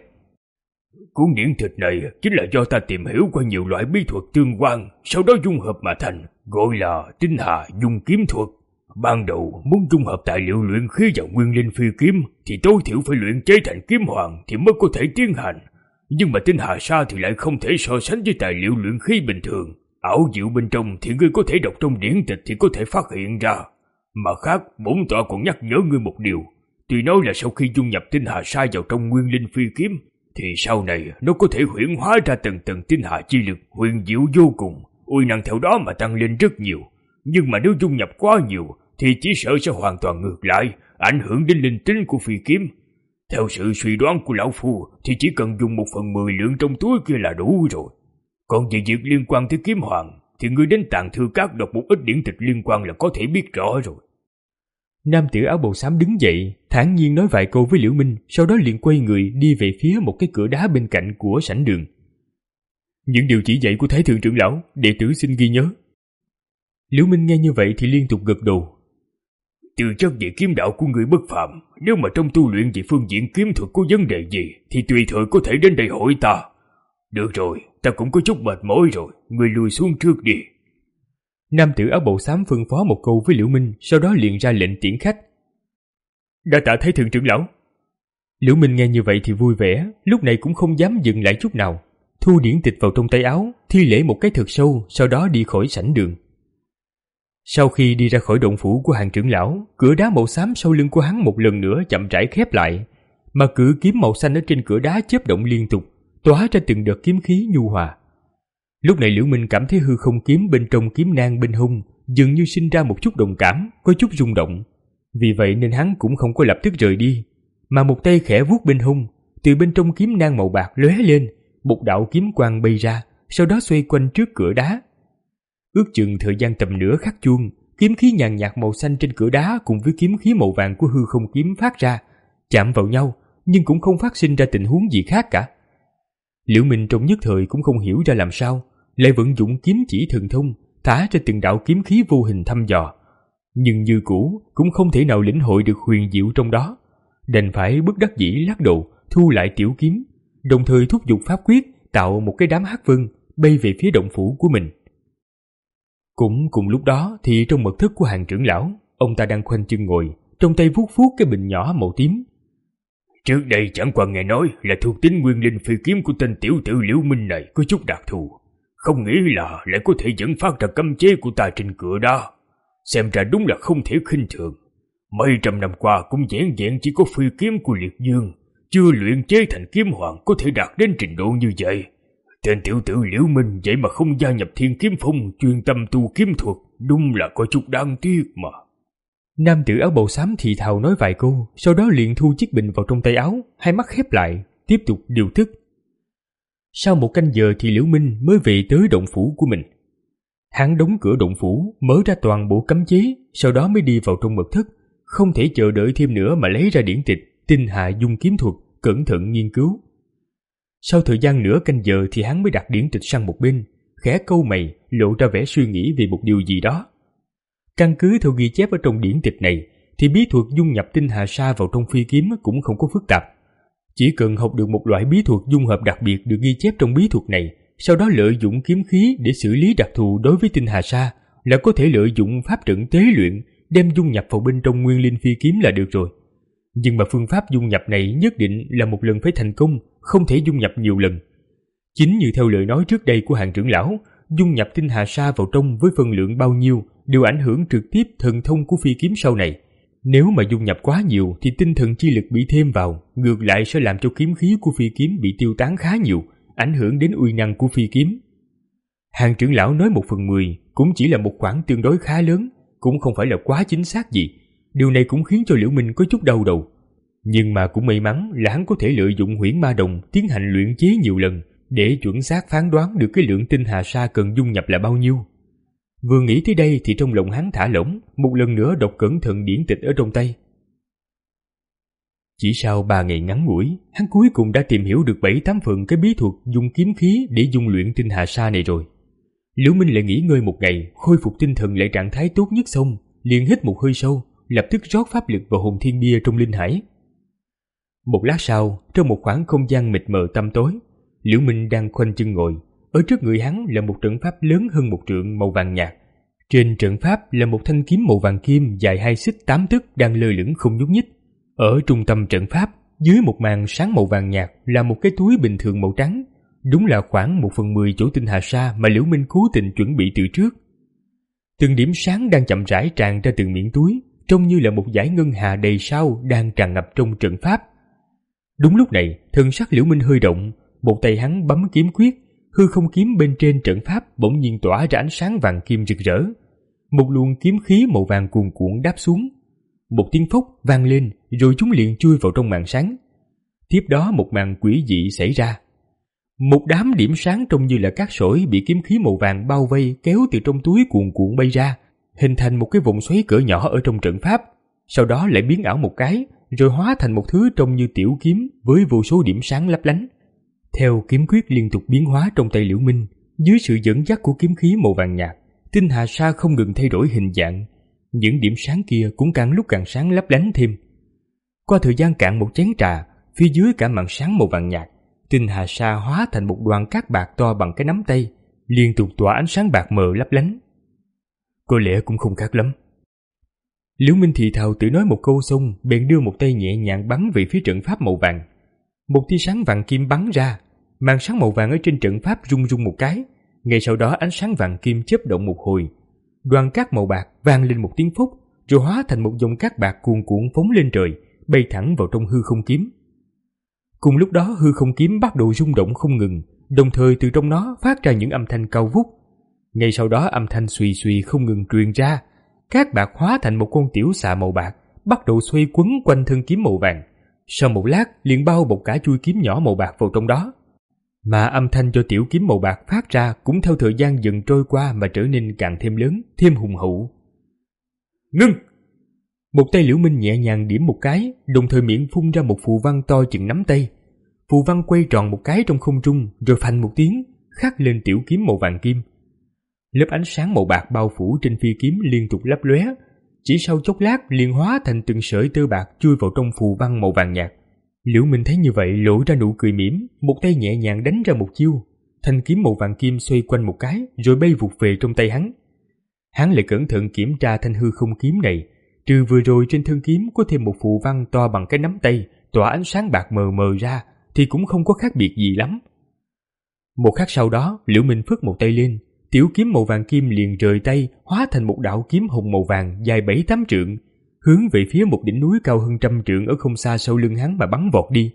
Cuốn điển tịch này chính là do ta tìm hiểu qua nhiều loại bí thuật tương quan, sau đó dung hợp mà thành, gọi là tinh hà dung kiếm thuật. Ban đầu muốn dung hợp tài liệu luyện khí và nguyên linh phi kiếm thì tối thiểu phải luyện chế thành kiếm hoàng thì mới có thể tiến hành. Nhưng mà tinh hà sa thì lại không thể so sánh với tài liệu luyện khí bình thường. Ảo diệu bên trong thì ngươi có thể đọc trong điển tịch thì có thể phát hiện ra. Mà khác, bổn tọa còn nhắc nhở ngươi một điều. Tuy nói là sau khi dung nhập tinh hà sa vào trong nguyên linh phi kiếm thì sau này nó có thể huyễn hóa ra từng tầng tinh hà chi lực huyền diệu vô cùng, uy năng theo đó mà tăng lên rất nhiều. Nhưng mà nếu dung nhập quá nhiều thì chỉ sợ sẽ hoàn toàn ngược lại, ảnh hưởng đến linh tính của phi kiếm. Theo sự suy đoán của lão phu thì chỉ cần dùng một phần mười lượng trong túi kia là đủ rồi. Còn về việc liên quan tới kiếm hoàng thì ngươi đến tàng thư các đọc một ít điển tịch liên quan là có thể biết rõ rồi. Nam tử áo bào xám đứng dậy, thản nhiên nói vài câu với Liễu Minh, sau đó liền quay người đi về phía một cái cửa đá bên cạnh của sảnh đường. Những điều chỉ dạy của Thái thượng trưởng lão, đệ tử xin ghi nhớ. Liễu Minh nghe như vậy thì liên tục gật đầu. Tư chất về kiếm đạo của người bất phàm, nếu mà trong tu luyện về phương diện kiếm thuật có vấn đề gì thì tùy thời có thể đến đây hỏi ta. Được rồi, ta cũng có chút mệt mỏi rồi, ngươi lùi xuống trước đi. Nam tử áo bào xám phân phó một câu với Liễu Minh, sau đó liền ra lệnh tiễn khách. Đa tạ Thái thượng trưởng lão. Liễu Minh nghe như vậy thì vui vẻ, lúc này cũng không dám dừng lại chút nào, thu điển tịch vào trong tay áo, thi lễ một cái thật sâu, sau đó đi khỏi sảnh đường. Sau khi đi ra khỏi động phủ của Hàng trưởng lão, cửa đá màu xám sau lưng của hắn một lần nữa chậm rãi khép lại, mà cự kiếm màu xanh ở trên cửa đá chớp động liên tục, tỏa ra từng đợt kiếm khí nhu hòa. Lúc này Liễu Minh cảm thấy hư không kiếm bên trong kiếm nang bên hông dường như sinh ra một chút đồng cảm, có chút rung động. Vì vậy nên hắn cũng không có lập tức rời đi, mà một tay khẽ vuốt bên hông, từ bên trong kiếm nang màu bạc lóe lên, một đạo kiếm quang bay ra, sau đó xoay quanh trước cửa đá. Ước chừng thời gian tầm nửa khắc chuông, kiếm khí nhàn nhạt màu xanh trên cửa đá cùng với kiếm khí màu vàng của hư không kiếm phát ra, chạm vào nhau nhưng cũng không phát sinh ra tình huống gì khác cả. Liễu Minh trong nhất thời cũng không hiểu ra làm sao, lại vận dụng kiếm chỉ thần thông, thả ra từng đạo kiếm khí vô hình thăm dò, nhưng như cũ cũng không thể nào lĩnh hội được huyền diệu trong đó, đành phải bất đắc dĩ lắc đầu, thu lại tiểu kiếm, đồng thời thúc giục pháp quyết tạo một cái đám hắc vân bay về phía động phủ của mình. Cũng cùng lúc đó thì trong mật thất của Hàng trưởng lão, ông ta đang khoanh chân ngồi, trong tay vuốt vuốt cái bình nhỏ màu tím. Trước đây chẳng qua nghe nói là thuộc tính nguyên linh phi kiếm của tên tiểu tử Liễu Minh này có chút đặc thù, không nghĩ là lại có thể dẫn phát ra cấm chế của ta trên cửa đó. Xem ra đúng là không thể khinh thường. Mấy trăm năm qua cũng vẻn vẹn chỉ có phi kiếm của Liệt Dương, chưa luyện chế thành kiếm hoàng có thể đạt đến trình độ như vậy. Tên tiểu tử Liễu Minh vậy mà không gia nhập Thiên Kiếm Phong chuyên tâm tu kiếm thuật, đúng là có chút đáng tiếc mà. Nam tử áo bào xám thì thào nói vài câu, sau đó liền thu chiếc bình vào trong tay áo, hai mắt khép lại, tiếp tục điều thức. Sau một canh giờ thì Liễu Minh mới về tới động phủ của mình. Hắn đóng cửa động phủ, mở ra toàn bộ cấm chế, sau đó mới đi vào trong mật thất, không thể chờ đợi thêm nữa mà lấy ra điển tịch Tinh Hà Dung kiếm thuật, cẩn thận nghiên cứu. Sau thời gian nửa canh giờ thì hắn mới đặt điển tịch sang một bên, khẽ câu mày, lộ ra vẻ suy nghĩ về một điều gì đó. Căn cứ theo ghi chép ở trong điển tịch này, thì bí thuật dung nhập tinh hà sa vào trong phi kiếm cũng không có phức tạp. Chỉ cần học được một loại bí thuật dung hợp đặc biệt được ghi chép trong bí thuật này, sau đó lợi dụng kiếm khí để xử lý đặc thù đối với tinh hà sa, là có thể lợi dụng pháp trận tế luyện đem dung nhập vào bên trong nguyên linh phi kiếm là được rồi. Nhưng mà phương pháp dung nhập này nhất định là một lần phải thành công, không thể dung nhập nhiều lần. Chính như theo lời nói trước đây của Hàng trưởng lão, dung nhập tinh hà sa vào trong với phân lượng bao nhiêu đều ảnh hưởng trực tiếp thần thông của phi kiếm sau này. Nếu mà dung nhập quá nhiều thì tinh thần chi lực bị thêm vào, ngược lại sẽ làm cho kiếm khí của phi kiếm bị tiêu tán khá nhiều, ảnh hưởng đến uy năng của phi kiếm. Hàng trưởng lão nói một phần mười cũng chỉ là một khoản tương đối khá lớn, cũng không phải là quá chính xác gì. Điều này cũng khiến cho Liễu Minh có chút đau đầu. Nhưng mà cũng may mắn là hắn có thể lợi dụng huyễn ma đồng tiến hành luyện chế nhiều lần để chuẩn xác phán đoán được cái lượng tinh hà sa cần dung nhập là bao nhiêu. Vừa nghĩ tới đây thì trong lòng hắn thả lỏng, một lần nữa đọc cẩn thận điển tịch ở trong tay. Chỉ sau ba ngày ngắn ngủi, hắn cuối cùng đã tìm hiểu được bảy tám phần cái bí thuật dùng kiếm khí để dung luyện tinh hà sa này rồi. Liễu Minh lại nghỉ ngơi một ngày, khôi phục tinh thần lại trạng thái tốt nhất xong, liền hít một hơi sâu, lập tức rót pháp lực vào hồn thiên bia trong linh hải. Một lát sau, trong một khoảng không gian mịt mờ tăm tối, Liễu Minh đang khoanh chân ngồi, ở trước người hắn là một trận pháp lớn hơn một trượng màu vàng nhạt. Trên trận pháp là một thanh kiếm màu vàng kim dài hai xích tám tấc đang lơ lửng không nhúc nhích. Ở trung tâm trận pháp, dưới một màn sáng màu vàng nhạt là một cái túi bình thường màu trắng, đúng là khoảng một phần mười chỗ tinh hà sa mà Liễu Minh cố tình chuẩn bị từ trước. Từng điểm sáng đang chậm rãi tràn ra từ miệng túi, trông như là một dải ngân hà đầy sao đang tràn ngập trong trận pháp. Đúng lúc này, thần sắc Liễu Minh hơi động, một tay hắn bấm kiếm quyết, hư không kiếm bên trên trận pháp bỗng nhiên tỏa ra ánh sáng vàng kim rực rỡ. Một luồng kiếm khí màu vàng cuồn cuộn đáp xuống. Một tiếng phốc vang lên, rồi chúng liền chui vào trong màn sáng. Tiếp đó một màn quỷ dị xảy ra. Một đám điểm sáng trông như là cát sỏi bị kiếm khí màu vàng bao vây kéo từ trong túi cuồn cuộn bay ra, hình thành một cái vòng xoáy cỡ nhỏ ở trong trận pháp. Sau đó lại biến ảo một cái, rồi hóa thành một thứ trông như tiểu kiếm với vô số điểm sáng lấp lánh. Theo kiếm quyết liên tục biến hóa trong tay Liễu Minh, dưới sự dẫn dắt của kiếm khí màu vàng nhạt, tinh hà sa không ngừng thay đổi hình dạng. Những điểm sáng kia cũng càng lúc càng sáng lấp lánh thêm. Qua thời gian cạn một chén trà, phía dưới cả màn sáng màu vàng nhạt, tinh hà sa hóa thành một đoàn cát bạc to bằng cái nắm tay, liên tục tỏa ánh sáng bạc mờ lấp lánh. Có lẽ cũng không khác lắm. Liễu Minh thì thào tự nói một câu xong, bèn đưa một tay nhẹ nhàng bắn về phía trận pháp màu vàng. Một tia sáng vàng kim bắn ra, màn sáng màu vàng ở trên trận pháp rung rung một cái. Ngay sau đó ánh sáng vàng kim chớp động một hồi, đoàn cát màu bạc vang lên một tiếng phốc, rồi hóa thành một dòng cát bạc cuồn cuộn phóng lên trời, bay thẳng vào trong hư không kiếm. Cùng lúc đó hư không kiếm bắt đầu rung động không ngừng, đồng thời từ trong nó phát ra những âm thanh cao vút. Ngay sau đó âm thanh xùy xùy không ngừng truyền ra, cát bạc hóa thành một con tiểu xà màu bạc, bắt đầu xoay quấn quanh thân kiếm màu vàng. Sau một lát liền bao bọc cả chuôi kiếm nhỏ màu bạc vào trong đó. Mà âm thanh do tiểu kiếm màu bạc phát ra cũng theo thời gian dần trôi qua mà trở nên càng thêm lớn, thêm hùng hậu. Ngưng! Một tay Liễu Minh nhẹ nhàng điểm một cái, đồng thời miệng phun ra một phù văn to chừng nắm tay. Phù văn quay tròn một cái trong không trung, rồi phành một tiếng, khắc lên tiểu kiếm màu vàng kim. Lớp ánh sáng màu bạc bao phủ trên phi kiếm liên tục lấp lóe, chỉ sau chốc lát liền hóa thành từng sợi tơ bạc chui vào trong phù văn màu vàng nhạt. Liễu Minh thấy như vậy lộ ra nụ cười mỉm, một tay nhẹ nhàng đánh ra một chiêu, thanh kiếm màu vàng kim xoay quanh một cái rồi bay vụt về trong tay hắn. Hắn lại cẩn thận kiểm tra thanh hư không kiếm này, trừ vừa rồi trên thân kiếm có thêm một phù văn to bằng cái nắm tay, tỏa ánh sáng bạc mờ mờ ra, thì cũng không có khác biệt gì lắm. Một khắc sau đó, Liễu Minh phất một tay lên, tiểu kiếm màu vàng kim liền rời tay, hóa thành một đạo kiếm hồng màu vàng dài bảy tám trượng, hướng về phía một đỉnh núi cao hơn trăm trượng ở không xa sau lưng hắn mà bắn vọt đi.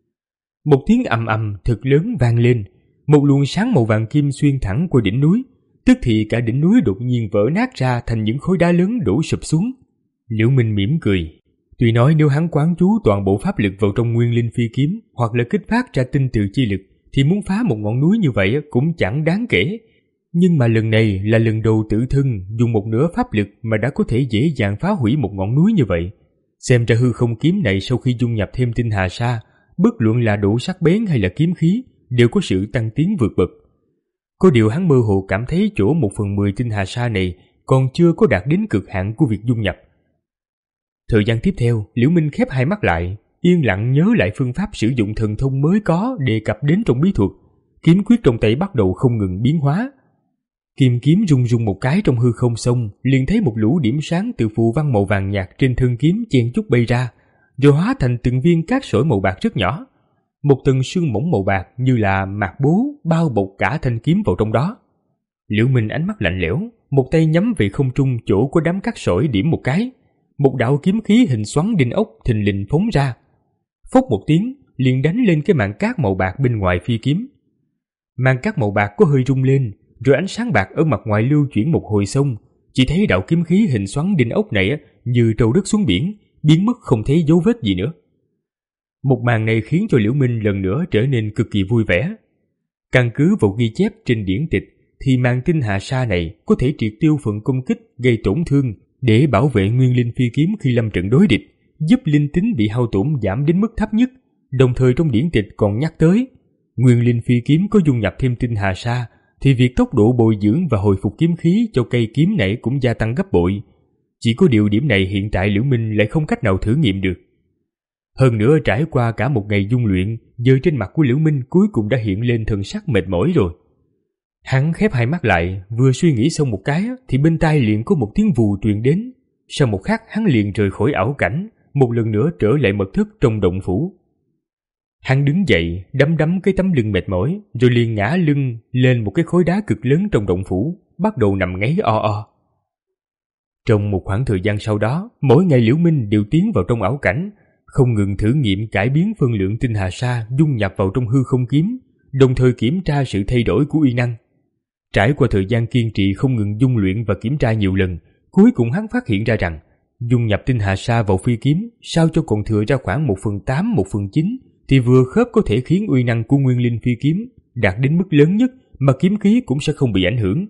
Một tiếng ầm ầm thật lớn vang lên, một luồng sáng màu vàng kim xuyên thẳng qua đỉnh núi, tức thì cả đỉnh núi đột nhiên vỡ nát ra thành những khối đá lớn đổ sụp xuống. Liễu Minh mỉm cười, tuy nói nếu hắn quán chú toàn bộ pháp lực vào trong nguyên linh phi kiếm hoặc là kích phát ra tinh từ chi lực thì muốn phá một ngọn núi như vậy cũng chẳng đáng kể. Nhưng mà lần này là lần đầu tự thân dùng một nửa pháp lực mà đã có thể dễ dàng phá hủy một ngọn núi như vậy. Xem ra hư không kiếm này sau khi dung nhập thêm tinh hà sa, bất luận là độ sắc bén hay là kiếm khí, đều có sự tăng tiến vượt bậc. Có điều hắn mơ hồ cảm thấy chỗ một phần mười tinh hà sa này còn chưa có đạt đến cực hạn của việc dung nhập. Thời gian tiếp theo, Liễu Minh khép hai mắt lại, yên lặng nhớ lại phương pháp sử dụng thần thông mới có đề cập đến trong bí thuật. Kiếm quyết trong tay bắt đầu không ngừng biến hóa. Kim kiếm rung rung một cái trong hư không xong, liền thấy một lũ điểm sáng từ phù văn màu vàng nhạt trên thân kiếm chen chúc bay ra, rồi hóa thành từng viên cát sỏi màu bạc rất nhỏ. Một tầng sương mỏng màu bạc như là mạc bố bao bọc cả thanh kiếm vào trong đó. Liễu Minh ánh mắt lạnh lẽo, một tay nhắm về không trung chỗ có đám cát sỏi điểm một cái, một đạo kiếm khí hình xoắn đinh ốc thình lình phóng ra. Phốc một tiếng, liền đánh lên cái màn cát màu bạc bên ngoài phi kiếm. Màn cát màu bạc có hơi rung lên, rồi ánh sáng bạc ở mặt ngoài lưu chuyển một hồi xong, chỉ thấy đạo kiếm khí hình xoắn đinh ốc này như trâu đất xuống biển, biến mất không thấy dấu vết gì nữa. Một màn này khiến cho Liễu Minh lần nữa trở nên cực kỳ vui vẻ. Căn cứ vào ghi chép trên điển tịch thì màn tinh hà sa này có thể triệt tiêu phần công kích gây tổn thương để bảo vệ nguyên linh phi kiếm khi lâm trận đối địch, giúp linh tính bị hao tổn giảm đến mức thấp nhất. Đồng thời trong điển tịch còn nhắc tới, nguyên linh phi kiếm có dung nhập thêm tinh hà sa thì việc tốc độ bồi dưỡng và hồi phục kiếm khí cho cây kiếm này cũng gia tăng gấp bội. Chỉ có điều điểm này hiện tại Liễu Minh lại không cách nào thử nghiệm được. Hơn nữa trải qua cả một ngày dung luyện, giờ trên mặt của Liễu Minh cuối cùng đã hiện lên thần sắc mệt mỏi rồi. Hắn khép hai mắt lại, vừa suy nghĩ xong một cái thì bên tai liền có một tiếng vù truyền đến. Sau một khắc hắn liền rời khỏi ảo cảnh, một lần nữa trở lại mật thất trong động phủ. Hắn đứng dậy, đấm đấm cái tấm lưng mệt mỏi, rồi liền ngã lưng lên một cái khối đá cực lớn trong động phủ, bắt đầu nằm ngáy o o. Trong một khoảng thời gian sau đó, mỗi ngày Liễu Minh đều tiến vào trong ảo cảnh, không ngừng thử nghiệm cải biến phân lượng tinh hà sa dung nhập vào trong hư không kiếm, đồng thời kiểm tra sự thay đổi của uy năng. Trải qua thời gian kiên trì không ngừng dung luyện và kiểm tra nhiều lần, cuối cùng hắn phát hiện ra rằng dung nhập tinh hà sa vào phi kiếm sao cho còn thừa ra khoảng một phần tám, một phần chín thì vừa khớp có thể khiến uy năng của nguyên linh phi kiếm đạt đến mức lớn nhất mà kiếm khí cũng sẽ không bị ảnh hưởng.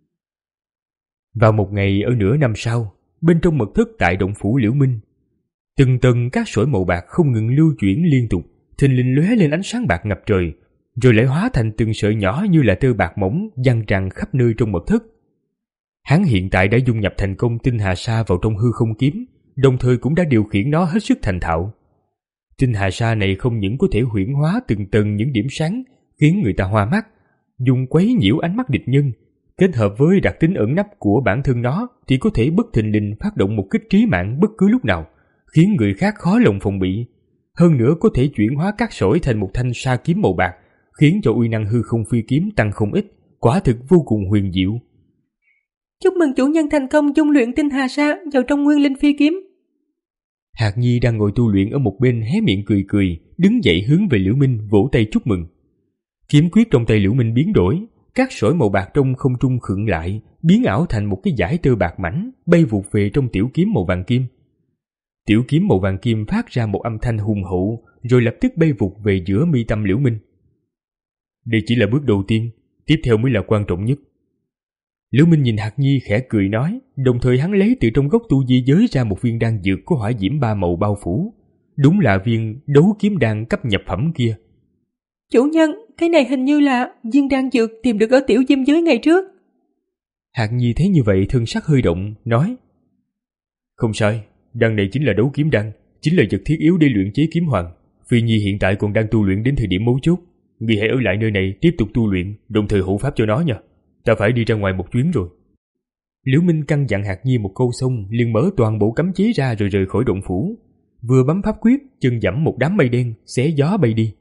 Vào một ngày ở nửa năm sau, bên trong mật thất tại động phủ Liễu Minh, từng tầng cát sỏi màu bạc không ngừng lưu chuyển liên tục, thình lình lóe lên ánh sáng bạc ngập trời, rồi lại hóa thành từng sợi nhỏ như là tơ bạc mỏng văng tràn khắp nơi trong mật thất. Hắn hiện tại đã dung nhập thành công tinh hà sa vào trong hư không kiếm, đồng thời cũng đã điều khiển nó hết sức thành thạo. Tinh hà sa này không những có thể huyễn hóa từng tầng những điểm sáng khiến người ta hoa mắt, dùng quấy nhiễu ánh mắt địch nhân, kết hợp với đặc tính ẩn nấp của bản thân nó thì có thể bất thình lình phát động một kích trí mạng bất cứ lúc nào, khiến người khác khó lòng phòng bị. Hơn nữa có thể chuyển hóa cát sỏi thành một thanh sa kiếm màu bạc, khiến cho uy năng hư không phi kiếm tăng không ít, quả thực vô cùng huyền diệu. Chúc mừng chủ nhân thành công dung luyện tinh hà sa vào trong nguyên linh phi kiếm. Hạc Nhi đang ngồi tu luyện ở một bên hé miệng cười cười, đứng dậy hướng về Liễu Minh vỗ tay chúc mừng. Kiếm quyết trong tay Liễu Minh biến đổi, cát sỏi màu bạc trong không trung khựng lại, biến ảo thành một cái dải tơ bạc mảnh bay vụt về trong tiểu kiếm màu vàng kim. Tiểu kiếm màu vàng kim phát ra một âm thanh hùng hậu, rồi lập tức bay vụt về giữa mi tâm Liễu Minh. Đây chỉ là bước đầu tiên, tiếp theo mới là quan trọng nhất. Liễu Minh nhìn Hạc Nhi khẽ cười nói, đồng thời hắn lấy từ trong gốc tu di giới ra một viên đan dược có hỏa diễm ba màu bao phủ. Đúng là viên đấu kiếm đan cấp nhập phẩm kia. Chủ nhân, cái này hình như là viên đan dược tìm được ở tiểu diêm giới ngày trước. Hạc Nhi thấy như vậy thân sắc hơi động, nói: Không sai, đan này chính là đấu kiếm đan, chính là vật thiết yếu để luyện chế kiếm hoàng. Phi Nhi hiện tại còn đang tu luyện đến thời điểm mấu chốt, ngươi hãy ở lại nơi này tiếp tục tu luyện, đồng thời hộ pháp cho nó nha. Ta phải đi ra ngoài một chuyến rồi. Liễu Minh căn dặn Hạc Nhi một câu xong, liền mở toàn bộ cấm chế ra rồi rời khỏi động phủ. Vừa bấm pháp quyết, chân giẫm một đám mây đen, xé gió bay đi.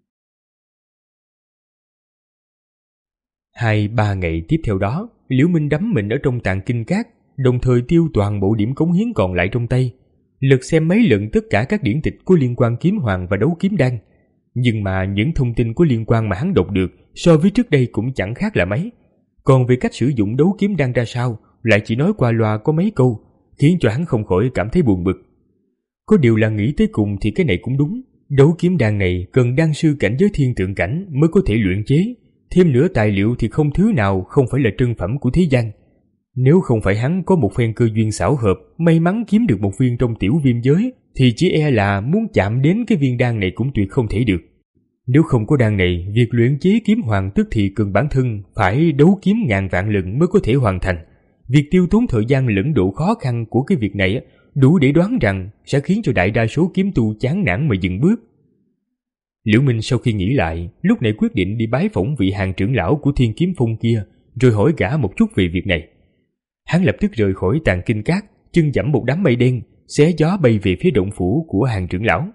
Hai ba ngày tiếp theo đó, Liễu Minh đắm mình ở trong tàng kinh cát, đồng thời tiêu toàn bộ điểm cống hiến còn lại trong tay, lật xem mấy lần tất cả các điển tịch có liên quan kiếm hoàng và đấu kiếm đan. Nhưng mà những thông tin có liên quan mà hắn đọc được so với trước đây cũng chẳng khác là mấy. Còn về cách sử dụng đấu kiếm đan ra sao, lại chỉ nói qua loa có mấy câu, khiến cho hắn không khỏi cảm thấy buồn bực. Có điều là nghĩ tới cùng thì cái này cũng đúng. Đấu kiếm đan này cần đan sư cảnh giới thiên tượng cảnh mới có thể luyện chế. Thêm nữa tài liệu thì không thứ nào không phải là trân phẩm của thế gian. Nếu không phải hắn có một phen cơ duyên xảo hợp, may mắn kiếm được một viên trong tiểu viêm giới, thì chỉ e là muốn chạm đến cái viên đan này cũng tuyệt không thể được. Nếu không có đan này, việc luyện chế kiếm hoàng tức thì cần bản thân phải đấu kiếm ngàn vạn lần mới có thể hoàn thành. Việc tiêu tốn thời gian lẫn độ khó khăn của cái việc này đủ để đoán rằng sẽ khiến cho đại đa số kiếm tu chán nản mà dừng bước. Liễu Minh sau khi nghĩ lại, lúc này quyết định đi bái phỏng vị hàng trưởng lão của Thiên Kiếm Phong kia, rồi hỏi gã một chút về việc này. Hắn lập tức rời khỏi tàng kinh cát, chân giẫm một đám mây đen, xé gió bay về phía động phủ của hàng trưởng lão.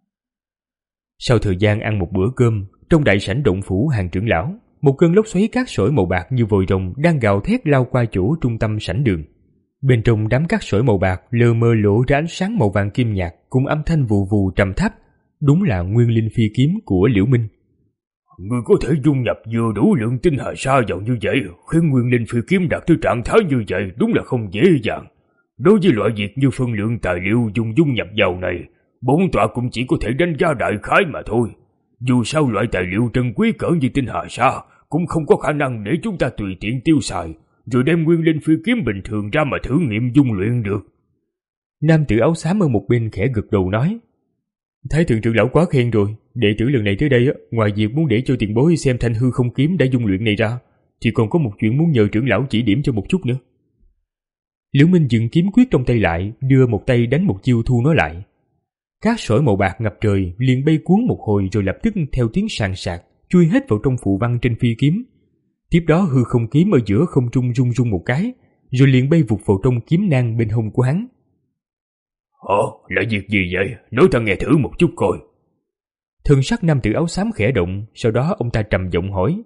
Sau thời gian ăn một bữa cơm, trong đại sảnh động phủ hàng trưởng lão, một cơn lốc xoáy cát sỏi màu bạc như vòi rồng đang gào thét lao qua chỗ trung tâm sảnh đường. Bên trong đám cát sỏi màu bạc lờ mờ lộ ra ánh sáng màu vàng kim nhạt cùng âm thanh vù vù trầm thấp. Đúng là nguyên linh phi kiếm của Liễu Minh. Người có thể dung nhập vừa đủ lượng tinh hà sa vào như vậy, khiến nguyên linh phi kiếm đạt tới trạng thái như vậy đúng là không dễ dàng. Đối với loại việc như phân lượng tài liệu dùng dung nhập vào này, bổn tọa cũng chỉ có thể đánh giá đại khái mà thôi. Dù sao loại tài liệu trân quý cỡ như tinh hà sa cũng không có khả năng để chúng ta tùy tiện tiêu xài, rồi đem nguyên linh phi kiếm bình thường ra mà thử nghiệm dung luyện được. Nam tử áo xám ở một bên khẽ gật đầu nói: Thái thượng trưởng lão quá khen rồi, đệ tử lần này tới đây, ngoài việc muốn để cho tiền bối xem thanh hư không kiếm đã dung luyện này ra, thì còn có một chuyện muốn nhờ trưởng lão chỉ điểm cho một chút nữa. Liễu Minh dừng kiếm quyết trong tay lại, đưa một tay đánh một chiêu thu nó lại. Cát sỏi màu bạc ngập trời liền bay cuốn một hồi rồi lập tức theo tiếng sàn sạc chui hết vào trong phù văn trên phi kiếm. Tiếp đó hư không kiếm ở giữa không trung rung rung một cái, rồi liền bay vụt vào trong kiếm nang bên hông của hắn. Ồ, là việc gì vậy? Nói ta nghe thử một chút coi. Thân sắc nam tử áo xám khẽ động, sau đó ông ta trầm giọng hỏi: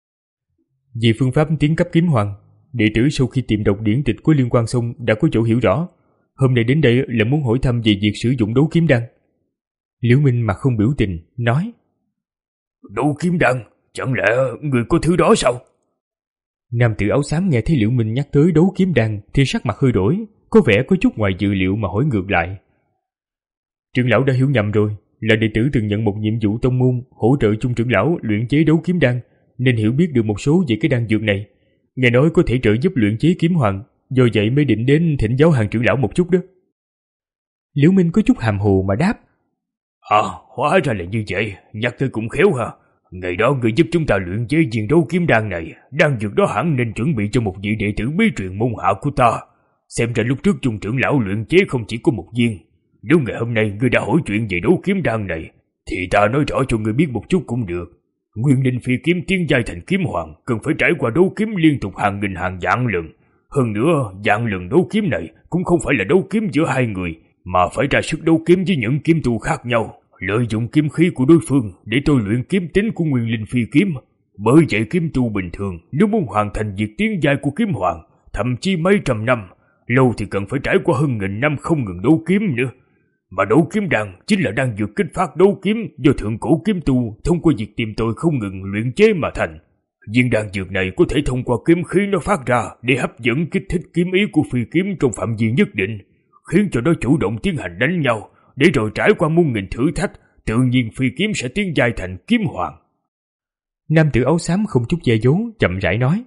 Về phương pháp tiến cấp kiếm hoàng, đệ tử sau khi tìm đọc điển tịch của Liên Quan xong đã có chỗ hiểu rõ. Hôm nay đến đây là muốn hỏi thăm về việc sử dụng đấu kiếm đan. Liễu Minh mặt không biểu tình, nói: Đấu kiếm đan? Chẳng lẽ người có thứ đó sao? Nam tử áo xám nghe thấy Liễu Minh nhắc tới đấu kiếm đan thì sắc mặt hơi đổi, có vẻ có chút ngoài dự liệu mà hỏi ngược lại: Trưởng lão đã hiểu nhầm rồi, là đệ tử từng nhận một nhiệm vụ tông môn hỗ trợ chung trưởng lão luyện chế đấu kiếm đan, nên hiểu biết được một số về cái đan dược này. Nghe nói có thể trợ giúp luyện chế kiếm hoàng, do vậy mới định đến thỉnh giáo hàng trưởng lão một chút đó. Liễu Minh có chút hàm hồ mà đáp: À, hóa ra là như vậy, nhắc tới cũng khéo ha. Ngày đó người giúp chúng ta luyện chế viên đấu kiếm đan này, đan dược đó hẳn nên chuẩn bị cho một vị đệ tử bí truyền môn hạ của ta. Xem ra lúc trước chung trưởng lão luyện chế không chỉ có một viên. Nếu ngày hôm nay ngươi đã hỏi chuyện về đấu kiếm đan này, thì ta nói rõ cho ngươi biết một chút cũng được. Nguyên linh phi kiếm tiến giai thành kiếm hoàng cần phải trải qua đấu kiếm liên tục hàng nghìn hàng vạn lần. Hơn nữa, vạn lần đấu kiếm này cũng không phải là đấu kiếm giữa hai người, mà phải ra sức đấu kiếm với những kiếm tu khác nhau, lợi dụng kiếm khí của đối phương để tôi luyện kiếm tính của nguyên linh phi kiếm. Bởi vậy kiếm tu bình thường nếu muốn hoàn thành việc tiến giai của kiếm hoàng, thậm chí mấy trăm năm, lâu thì cần phải trải qua hơn nghìn năm không ngừng đấu kiếm nữa. Mà đấu kiếm đan chính là đan dược kích phát đấu kiếm do thượng cổ kiếm tu thông qua việc tìm tòi không ngừng luyện chế mà thành. Viên đan dược này có thể thông qua kiếm khí nó phát ra để hấp dẫn kích thích kiếm ý của phi kiếm trong phạm vi nhất định, khiến cho nó chủ động tiến hành đánh nhau, để rồi trải qua muôn nghìn thử thách, tự nhiên phi kiếm sẽ tiến giai thành kiếm hoàng. Nam tử áo xám không chút che giấu, chậm rãi nói: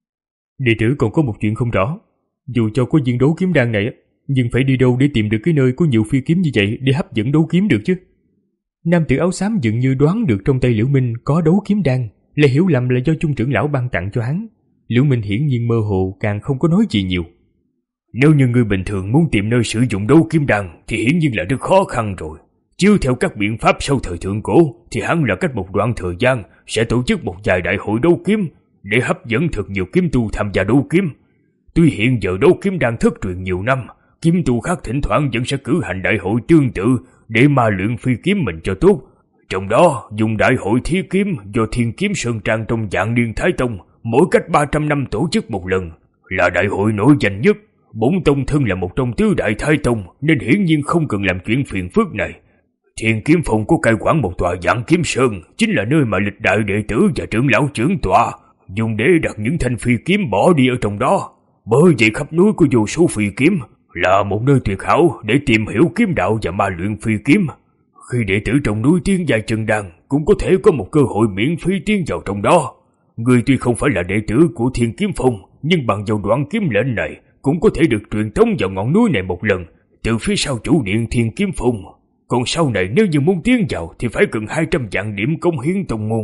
Đệ tử còn có một chuyện không rõ. Dù cho có viên đấu kiếm đan này, nhưng phải đi đâu để tìm được cái nơi có nhiều phi kiếm như vậy để hấp dẫn đấu kiếm được chứ? Nam tử áo xám dường như đoán được trong tay Liễu Minh có đấu kiếm đan, lại hiểu lầm là do Chung trưởng lão ban tặng cho hắn. Liễu Minh hiển nhiên mơ hồ, càng không có nói gì nhiều. Nếu như người bình thường muốn tìm nơi sử dụng đấu kiếm đan thì hiển nhiên là rất khó khăn rồi. Chiếu theo các biện pháp sau thời thượng cổ thì hắn là cách một đoạn thời gian sẽ tổ chức một vài đại hội đấu kiếm để hấp dẫn thật nhiều kiếm tu tham gia đấu kiếm. Tuy hiện giờ đấu kiếm đan thất truyền nhiều năm, kiếm tu khác thỉnh thoảng vẫn sẽ cử hành đại hội tương tự để ma luyện phi kiếm mình cho tốt. Trong đó dùng đại hội thí kiếm do Thiên Kiếm Sơn Trang trong Vạn Niên Thái Tông mỗi cách ba trăm năm tổ chức một lần, là đại hội nổi danh nhất. Bổn tông thân là một trong tứ đại Thái Tông nên hiển nhiên không cần làm chuyện phiền phức này. Thiên Kiếm Phong có cai quản một tòa Vạn Kiếm Sơn, chính là nơi mà lịch đại đệ tử và trưởng lão trưởng tọa dùng để đặt những thanh phi kiếm bỏ đi ở trong đó. Bởi vậy khắp núi có vô số phi kiếm, là một nơi tuyệt hảo để tìm hiểu kiếm đạo và ma luyện phi kiếm. Khi đệ tử trong núi tiến giai chân đan cũng có thể có một cơ hội miễn phí tiến vào trong đó. Người tuy không phải là đệ tử của Thiên Kiếm Phong, nhưng bằng vào đoạn kiếm lệnh này cũng có thể được truyền tống vào ngọn núi này một lần từ phía sau chủ điện Thiên Kiếm Phong. Còn sau này nếu như muốn tiến vào thì phải cần hai trăm vạn điểm cống hiến tông môn.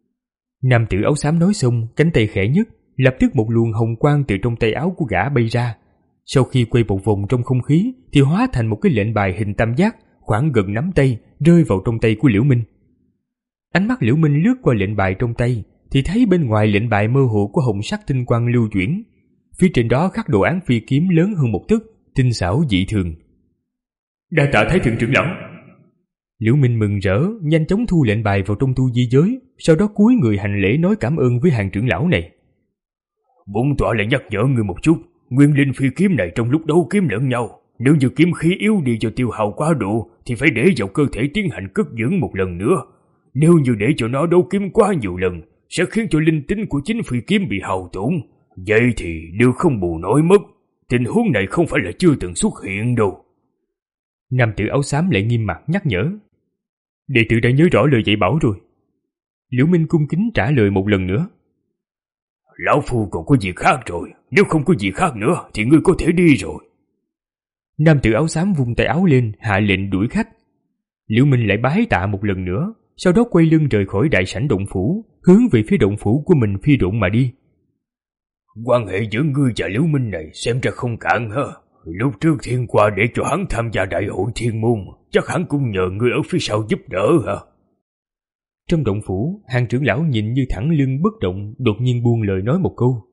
Nam tử áo xám nói xong, cánh tay khẽ nhấc, lập tức một luồng hồng quang từ trong tay áo của gã bay ra. Sau khi quay một vòng trong không khí thì hóa thành một cái lệnh bài hình tam giác khoảng gần nắm tay rơi vào trong tay của Liễu Minh. Ánh mắt Liễu Minh lướt qua lệnh bài trong tay thì thấy bên ngoài lệnh bài mơ hồ có hồng sắc tinh quang lưu chuyển. Phía trên đó khắc đồ án phi kiếm lớn hơn một tấc, tinh xảo dị thường. Đa tạ Thái thượng trưởng lão. Liễu Minh mừng rỡ, nhanh chóng thu lệnh bài vào trong tu di giới, sau đó cúi người hành lễ nói cảm ơn với hàng trưởng lão này. Bổn tọa lại nhắc nhở người một chút, nguyên linh phi kiếm này trong lúc đấu kiếm lẫn nhau, nếu như kiếm khí yếu đi do tiêu hao quá độ thì phải để vào cơ thể tiến hành cất dưỡng một lần nữa. Nếu như để cho nó đấu kiếm quá nhiều lần sẽ khiến cho linh tính của chính phi kiếm bị hao tổn, vậy thì đều không bù nổi mất. Tình huống này không phải là chưa từng xuất hiện đâu. Nam tử áo xám lại nghiêm mặt nhắc nhở. Đệ tử đã nhớ rõ lời dạy bảo rồi. Liễu Minh cung kính trả lời một lần nữa. Lão phu còn có gì khác rồi, nếu không có gì khác nữa thì ngươi có thể đi rồi. Nam tử áo xám vung tay áo lên hạ lệnh đuổi khách. Liễu Minh lại bái tạ một lần nữa, sau đó quay lưng rời khỏi đại sảnh động phủ, hướng về phía động phủ của mình phi độn mà đi. Quan hệ giữa ngươi và Liễu Minh này xem ra không cạn ha. Lúc trước thiên qua để cho hắn tham gia đại hội thiên môn, chắc hắn cũng nhờ ngươi ở phía sau giúp đỡ hả? Trong động phủ, hàng trưởng lão nhìn như thẳng lưng bất động, đột nhiên buông lời nói một câu.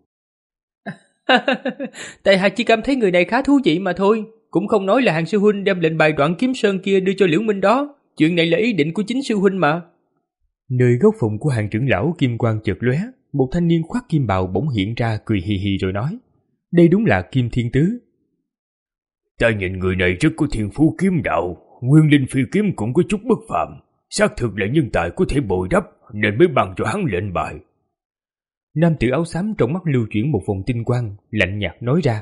Tại hạ chỉ cảm thấy người này khá thú vị mà thôi, cũng không nói là hàng sư huynh đem lệnh bài Đoạn Kiếm Sơn kia đưa cho Liễu Minh đó, chuyện này là ý định của chính sư huynh mà. Nơi góc phòng của hàng trưởng lão kim quang chợt lóe, một thanh niên khoác kim bào bỗng hiện ra cười hì hì rồi nói, đây đúng là Kim Thiên Tứ. Ta nhìn người này rất có thiên phú kiếm đạo, nguyên linh phi kiếm cũng có chút bất phàm, xác thực là nhân tài có thể bồi đắp nên mới bằng cho hắn lệnh bài. Nam tử áo xám trong mắt lưu chuyển một vòng tinh quang, lạnh nhạt nói ra.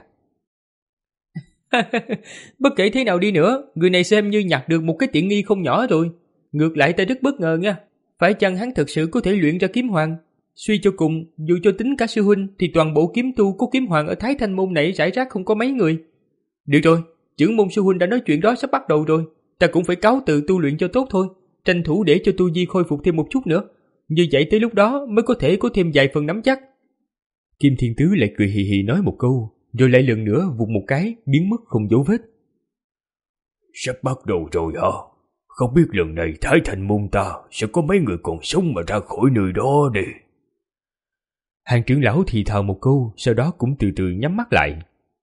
Bất kể thế nào đi nữa, người này xem như nhặt được một cái tiện nghi không nhỏ rồi. Ngược lại ta rất bất ngờ nha, phải chăng hắn thật sự có thể luyện ra kiếm hoàng? Suy cho cùng, dù cho tính cả sư huynh thì toàn bộ kiếm tu có kiếm hoàng ở Thái Thanh Môn này rải rác không có mấy người. Được rồi, trưởng môn sư huynh đã nói chuyện đó sắp bắt đầu rồi, ta cũng phải cáo từ tu luyện cho tốt thôi, tranh thủ để cho tu vi khôi phục thêm một chút nữa. Như vậy tới lúc đó mới có thể có thêm vài phần nắm chắc. Kim Thiên Tứ lại cười hì hì nói một câu, rồi lại lần nữa vụt một cái, biến mất không dấu vết. Sắp bắt đầu rồi hả? Không biết lần này Thái Thành môn ta sẽ có mấy người còn sống mà ra khỏi nơi đó đi. Hàng trưởng lão thì thào một câu, sau đó cũng từ từ nhắm mắt lại.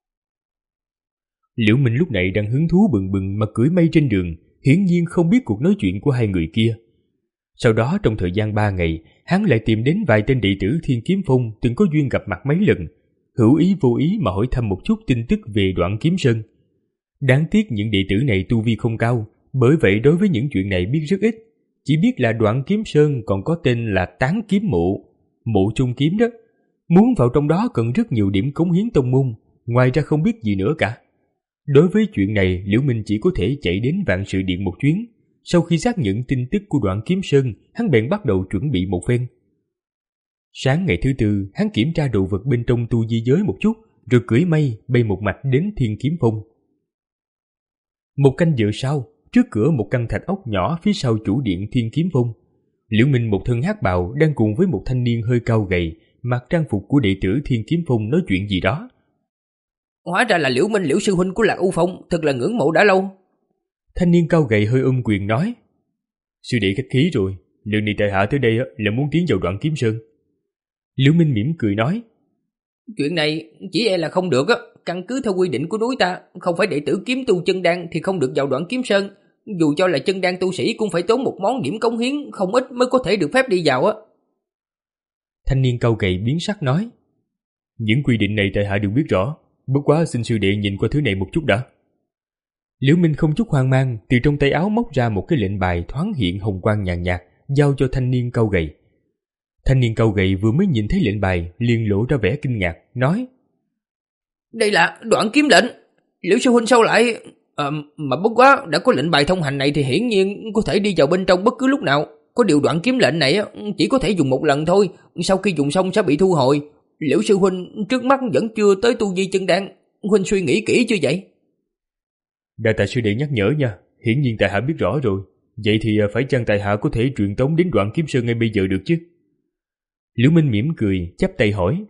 Liễu Minh lúc này đang hứng thú bừng bừng mà cưỡi mây trên đường, hiển nhiên không biết cuộc nói chuyện của hai người kia. Sau đó trong thời gian ba ngày, hắn lại tìm đến vài tên đệ tử Thiên Kiếm Phong từng có duyên gặp mặt mấy lần, hữu ý vô ý mà hỏi thăm một chút tin tức về Đoạn Kiếm Sơn. Đáng tiếc những đệ tử này tu vi không cao, bởi vậy đối với những chuyện này biết rất ít, chỉ biết là Đoạn Kiếm Sơn còn có tên là Tán Kiếm Mộ, mộ trung kiếm đó. Muốn vào trong đó cần rất nhiều điểm cống hiến tông môn, ngoài ra không biết gì nữa cả. Đối với chuyện này, Liễu Minh chỉ có thể chạy đến Vạn Sự Điện một chuyến. Sau khi xác nhận tin tức của Đoạn Kiếm Sơn, hắn bèn bắt đầu chuẩn bị một phen. Sáng ngày thứ tư, hắn kiểm tra đồ vật bên trong tu di giới một chút, rồi cưỡi mây bay một mạch đến Thiên Kiếm Phong. Một canh giờ sau, trước cửa một căn thạch ốc nhỏ phía sau chủ điện Thiên Kiếm Phong, Liễu Minh một thân hắc bào đang cùng với một thanh niên hơi cao gầy, mặc trang phục của đệ tử Thiên Kiếm Phong nói chuyện gì đó. Hóa ra là Liễu Minh, Liễu sư huynh của Lạc U Phong, thật là ngưỡng mộ đã lâu. Thanh niên cao gầy hơi ôm quyền nói. Sư đệ khách khí rồi, lần này tại hạ tới đây là muốn tiến vào Đoạn Kiếm Sơn. Liễu Minh mỉm cười nói. Chuyện này chỉ e là không được á, căn cứ theo quy định của núi ta, không phải đệ tử kiếm tu chân đan thì không được vào Đoạn Kiếm Sơn. Dù cho là chân đan tu sĩ cũng phải tốn một món điểm cống hiến không ít mới có thể được phép đi vào á. Thanh niên cao gầy biến sắc nói. Những quy định này tại hạ đều biết rõ, bất quá xin sư đệ nhìn qua thứ này một chút đã. Liễu Minh không chút hoang mang, từ trong tay áo móc ra một cái lệnh bài thoáng hiện hồng quang nhàn nhạt, giao cho thanh niên cao gầy. Thanh niên cao gầy vừa mới nhìn thấy lệnh bài, liền lộ ra vẻ kinh ngạc, nói. Đây là Đoạn Kiếm lệnh, Liễu sư huynh sao lại... À, mà bất quá đã có lệnh bài thông hành này thì hiển nhiên có thể đi vào bên trong bất cứ lúc nào. Có điều Đoạn Kiếm lệnh này chỉ có thể dùng một lần thôi, sau khi dùng xong sẽ bị thu hồi. Liễu sư huynh trước mắt vẫn chưa tới tu vi chân đan, huynh suy nghĩ kỹ chưa vậy? Đa tạ sư đệ nhắc nhở nha, hiển nhiên tại hạ biết rõ rồi. Vậy thì phải chăng tại hạ có thể truyền tống đến Đoạn Kiếm Sơn ngay bây giờ được chứ? Liễu Minh mỉm cười, chắp tay hỏi.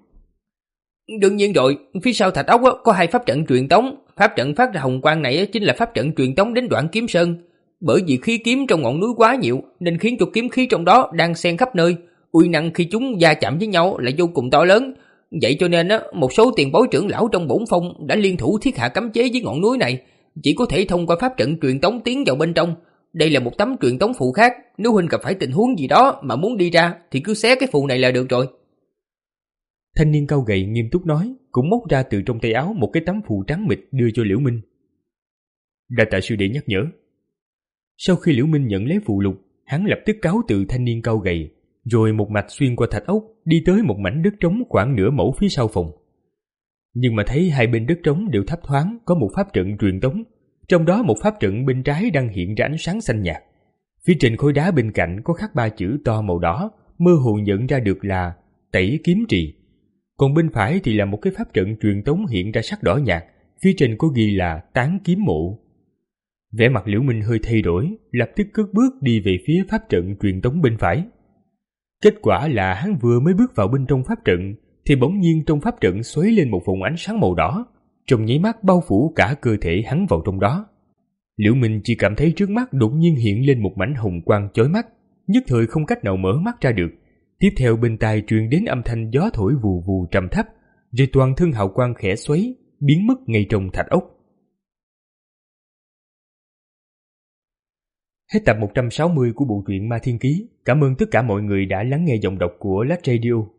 Đương nhiên rồi, phía sau thạch ốc có hai pháp trận truyền tống. Pháp trận phát ra hồng quang này chính là pháp trận truyền tống đến Đoạn Kiếm Sơn. Bởi vì khí kiếm trong ngọn núi quá nhiều, nên khiến cho kiếm khí trong đó đang xen khắp nơi. Uy năng khi chúng va chạm với nhau là vô cùng to lớn. Vậy cho nên một số tiền bối trưởng lão trong bổn phong đã liên thủ thiết hạ cấm chế với ngọn núi này, chỉ có thể thông qua pháp trận truyền tống tiến vào bên trong. Đây là một tấm truyền tống phù khác, nếu huynh gặp phải tình huống gì đó mà muốn đi ra thì cứ xé cái phù này là được rồi. Thanh niên cao gầy nghiêm túc nói, cũng móc ra từ trong tay áo một cái tấm phù trắng mịt đưa cho Liễu Minh. Đa tạ sư đệ nhắc nhở. Sau khi Liễu Minh nhận lấy phù lục, hắn lập tức cáo từ thanh niên cao gầy, rồi một mạch xuyên qua thạch ốc, đi tới một mảnh đất trống khoảng nửa mẫu phía sau phòng. Nhưng mà thấy hai bên đất trống đều thấp thoáng có một pháp trận truyền tống, trong đó một pháp trận bên trái đang hiện ra ánh sáng xanh nhạt. Phía trên khối đá bên cạnh có khắc ba chữ to màu đỏ, mơ hồ nhận ra được là Tẩy Kiếm Trì. Còn bên phải thì là một cái pháp trận truyền tống hiện ra sắc đỏ nhạt, phía trên có ghi là Tán Kiếm Mộ. Vẻ mặt Liễu Minh hơi thay đổi, lập tức cất bước đi về phía pháp trận truyền tống bên phải. Kết quả là hắn vừa mới bước vào bên trong pháp trận, thì bỗng nhiên trong pháp trận xoáy lên một vòng ánh sáng màu đỏ, trong nháy mắt bao phủ cả cơ thể hắn vào trong đó. Liễu Minh chỉ cảm thấy trước mắt đột nhiên hiện lên một mảnh hồng quang chói mắt, nhất thời không cách nào mở mắt ra được. Tiếp theo bên tai truyền đến âm thanh gió thổi vù vù trầm thấp, rồi toàn thân hào quang khẽ xoáy, biến mất ngay trong thạch ốc. Hết tập một trăm sáu mươi của bộ truyện Ma Thiên Ký. Cảm ơn tất cả mọi người đã lắng nghe giọng đọc của Lát Radio.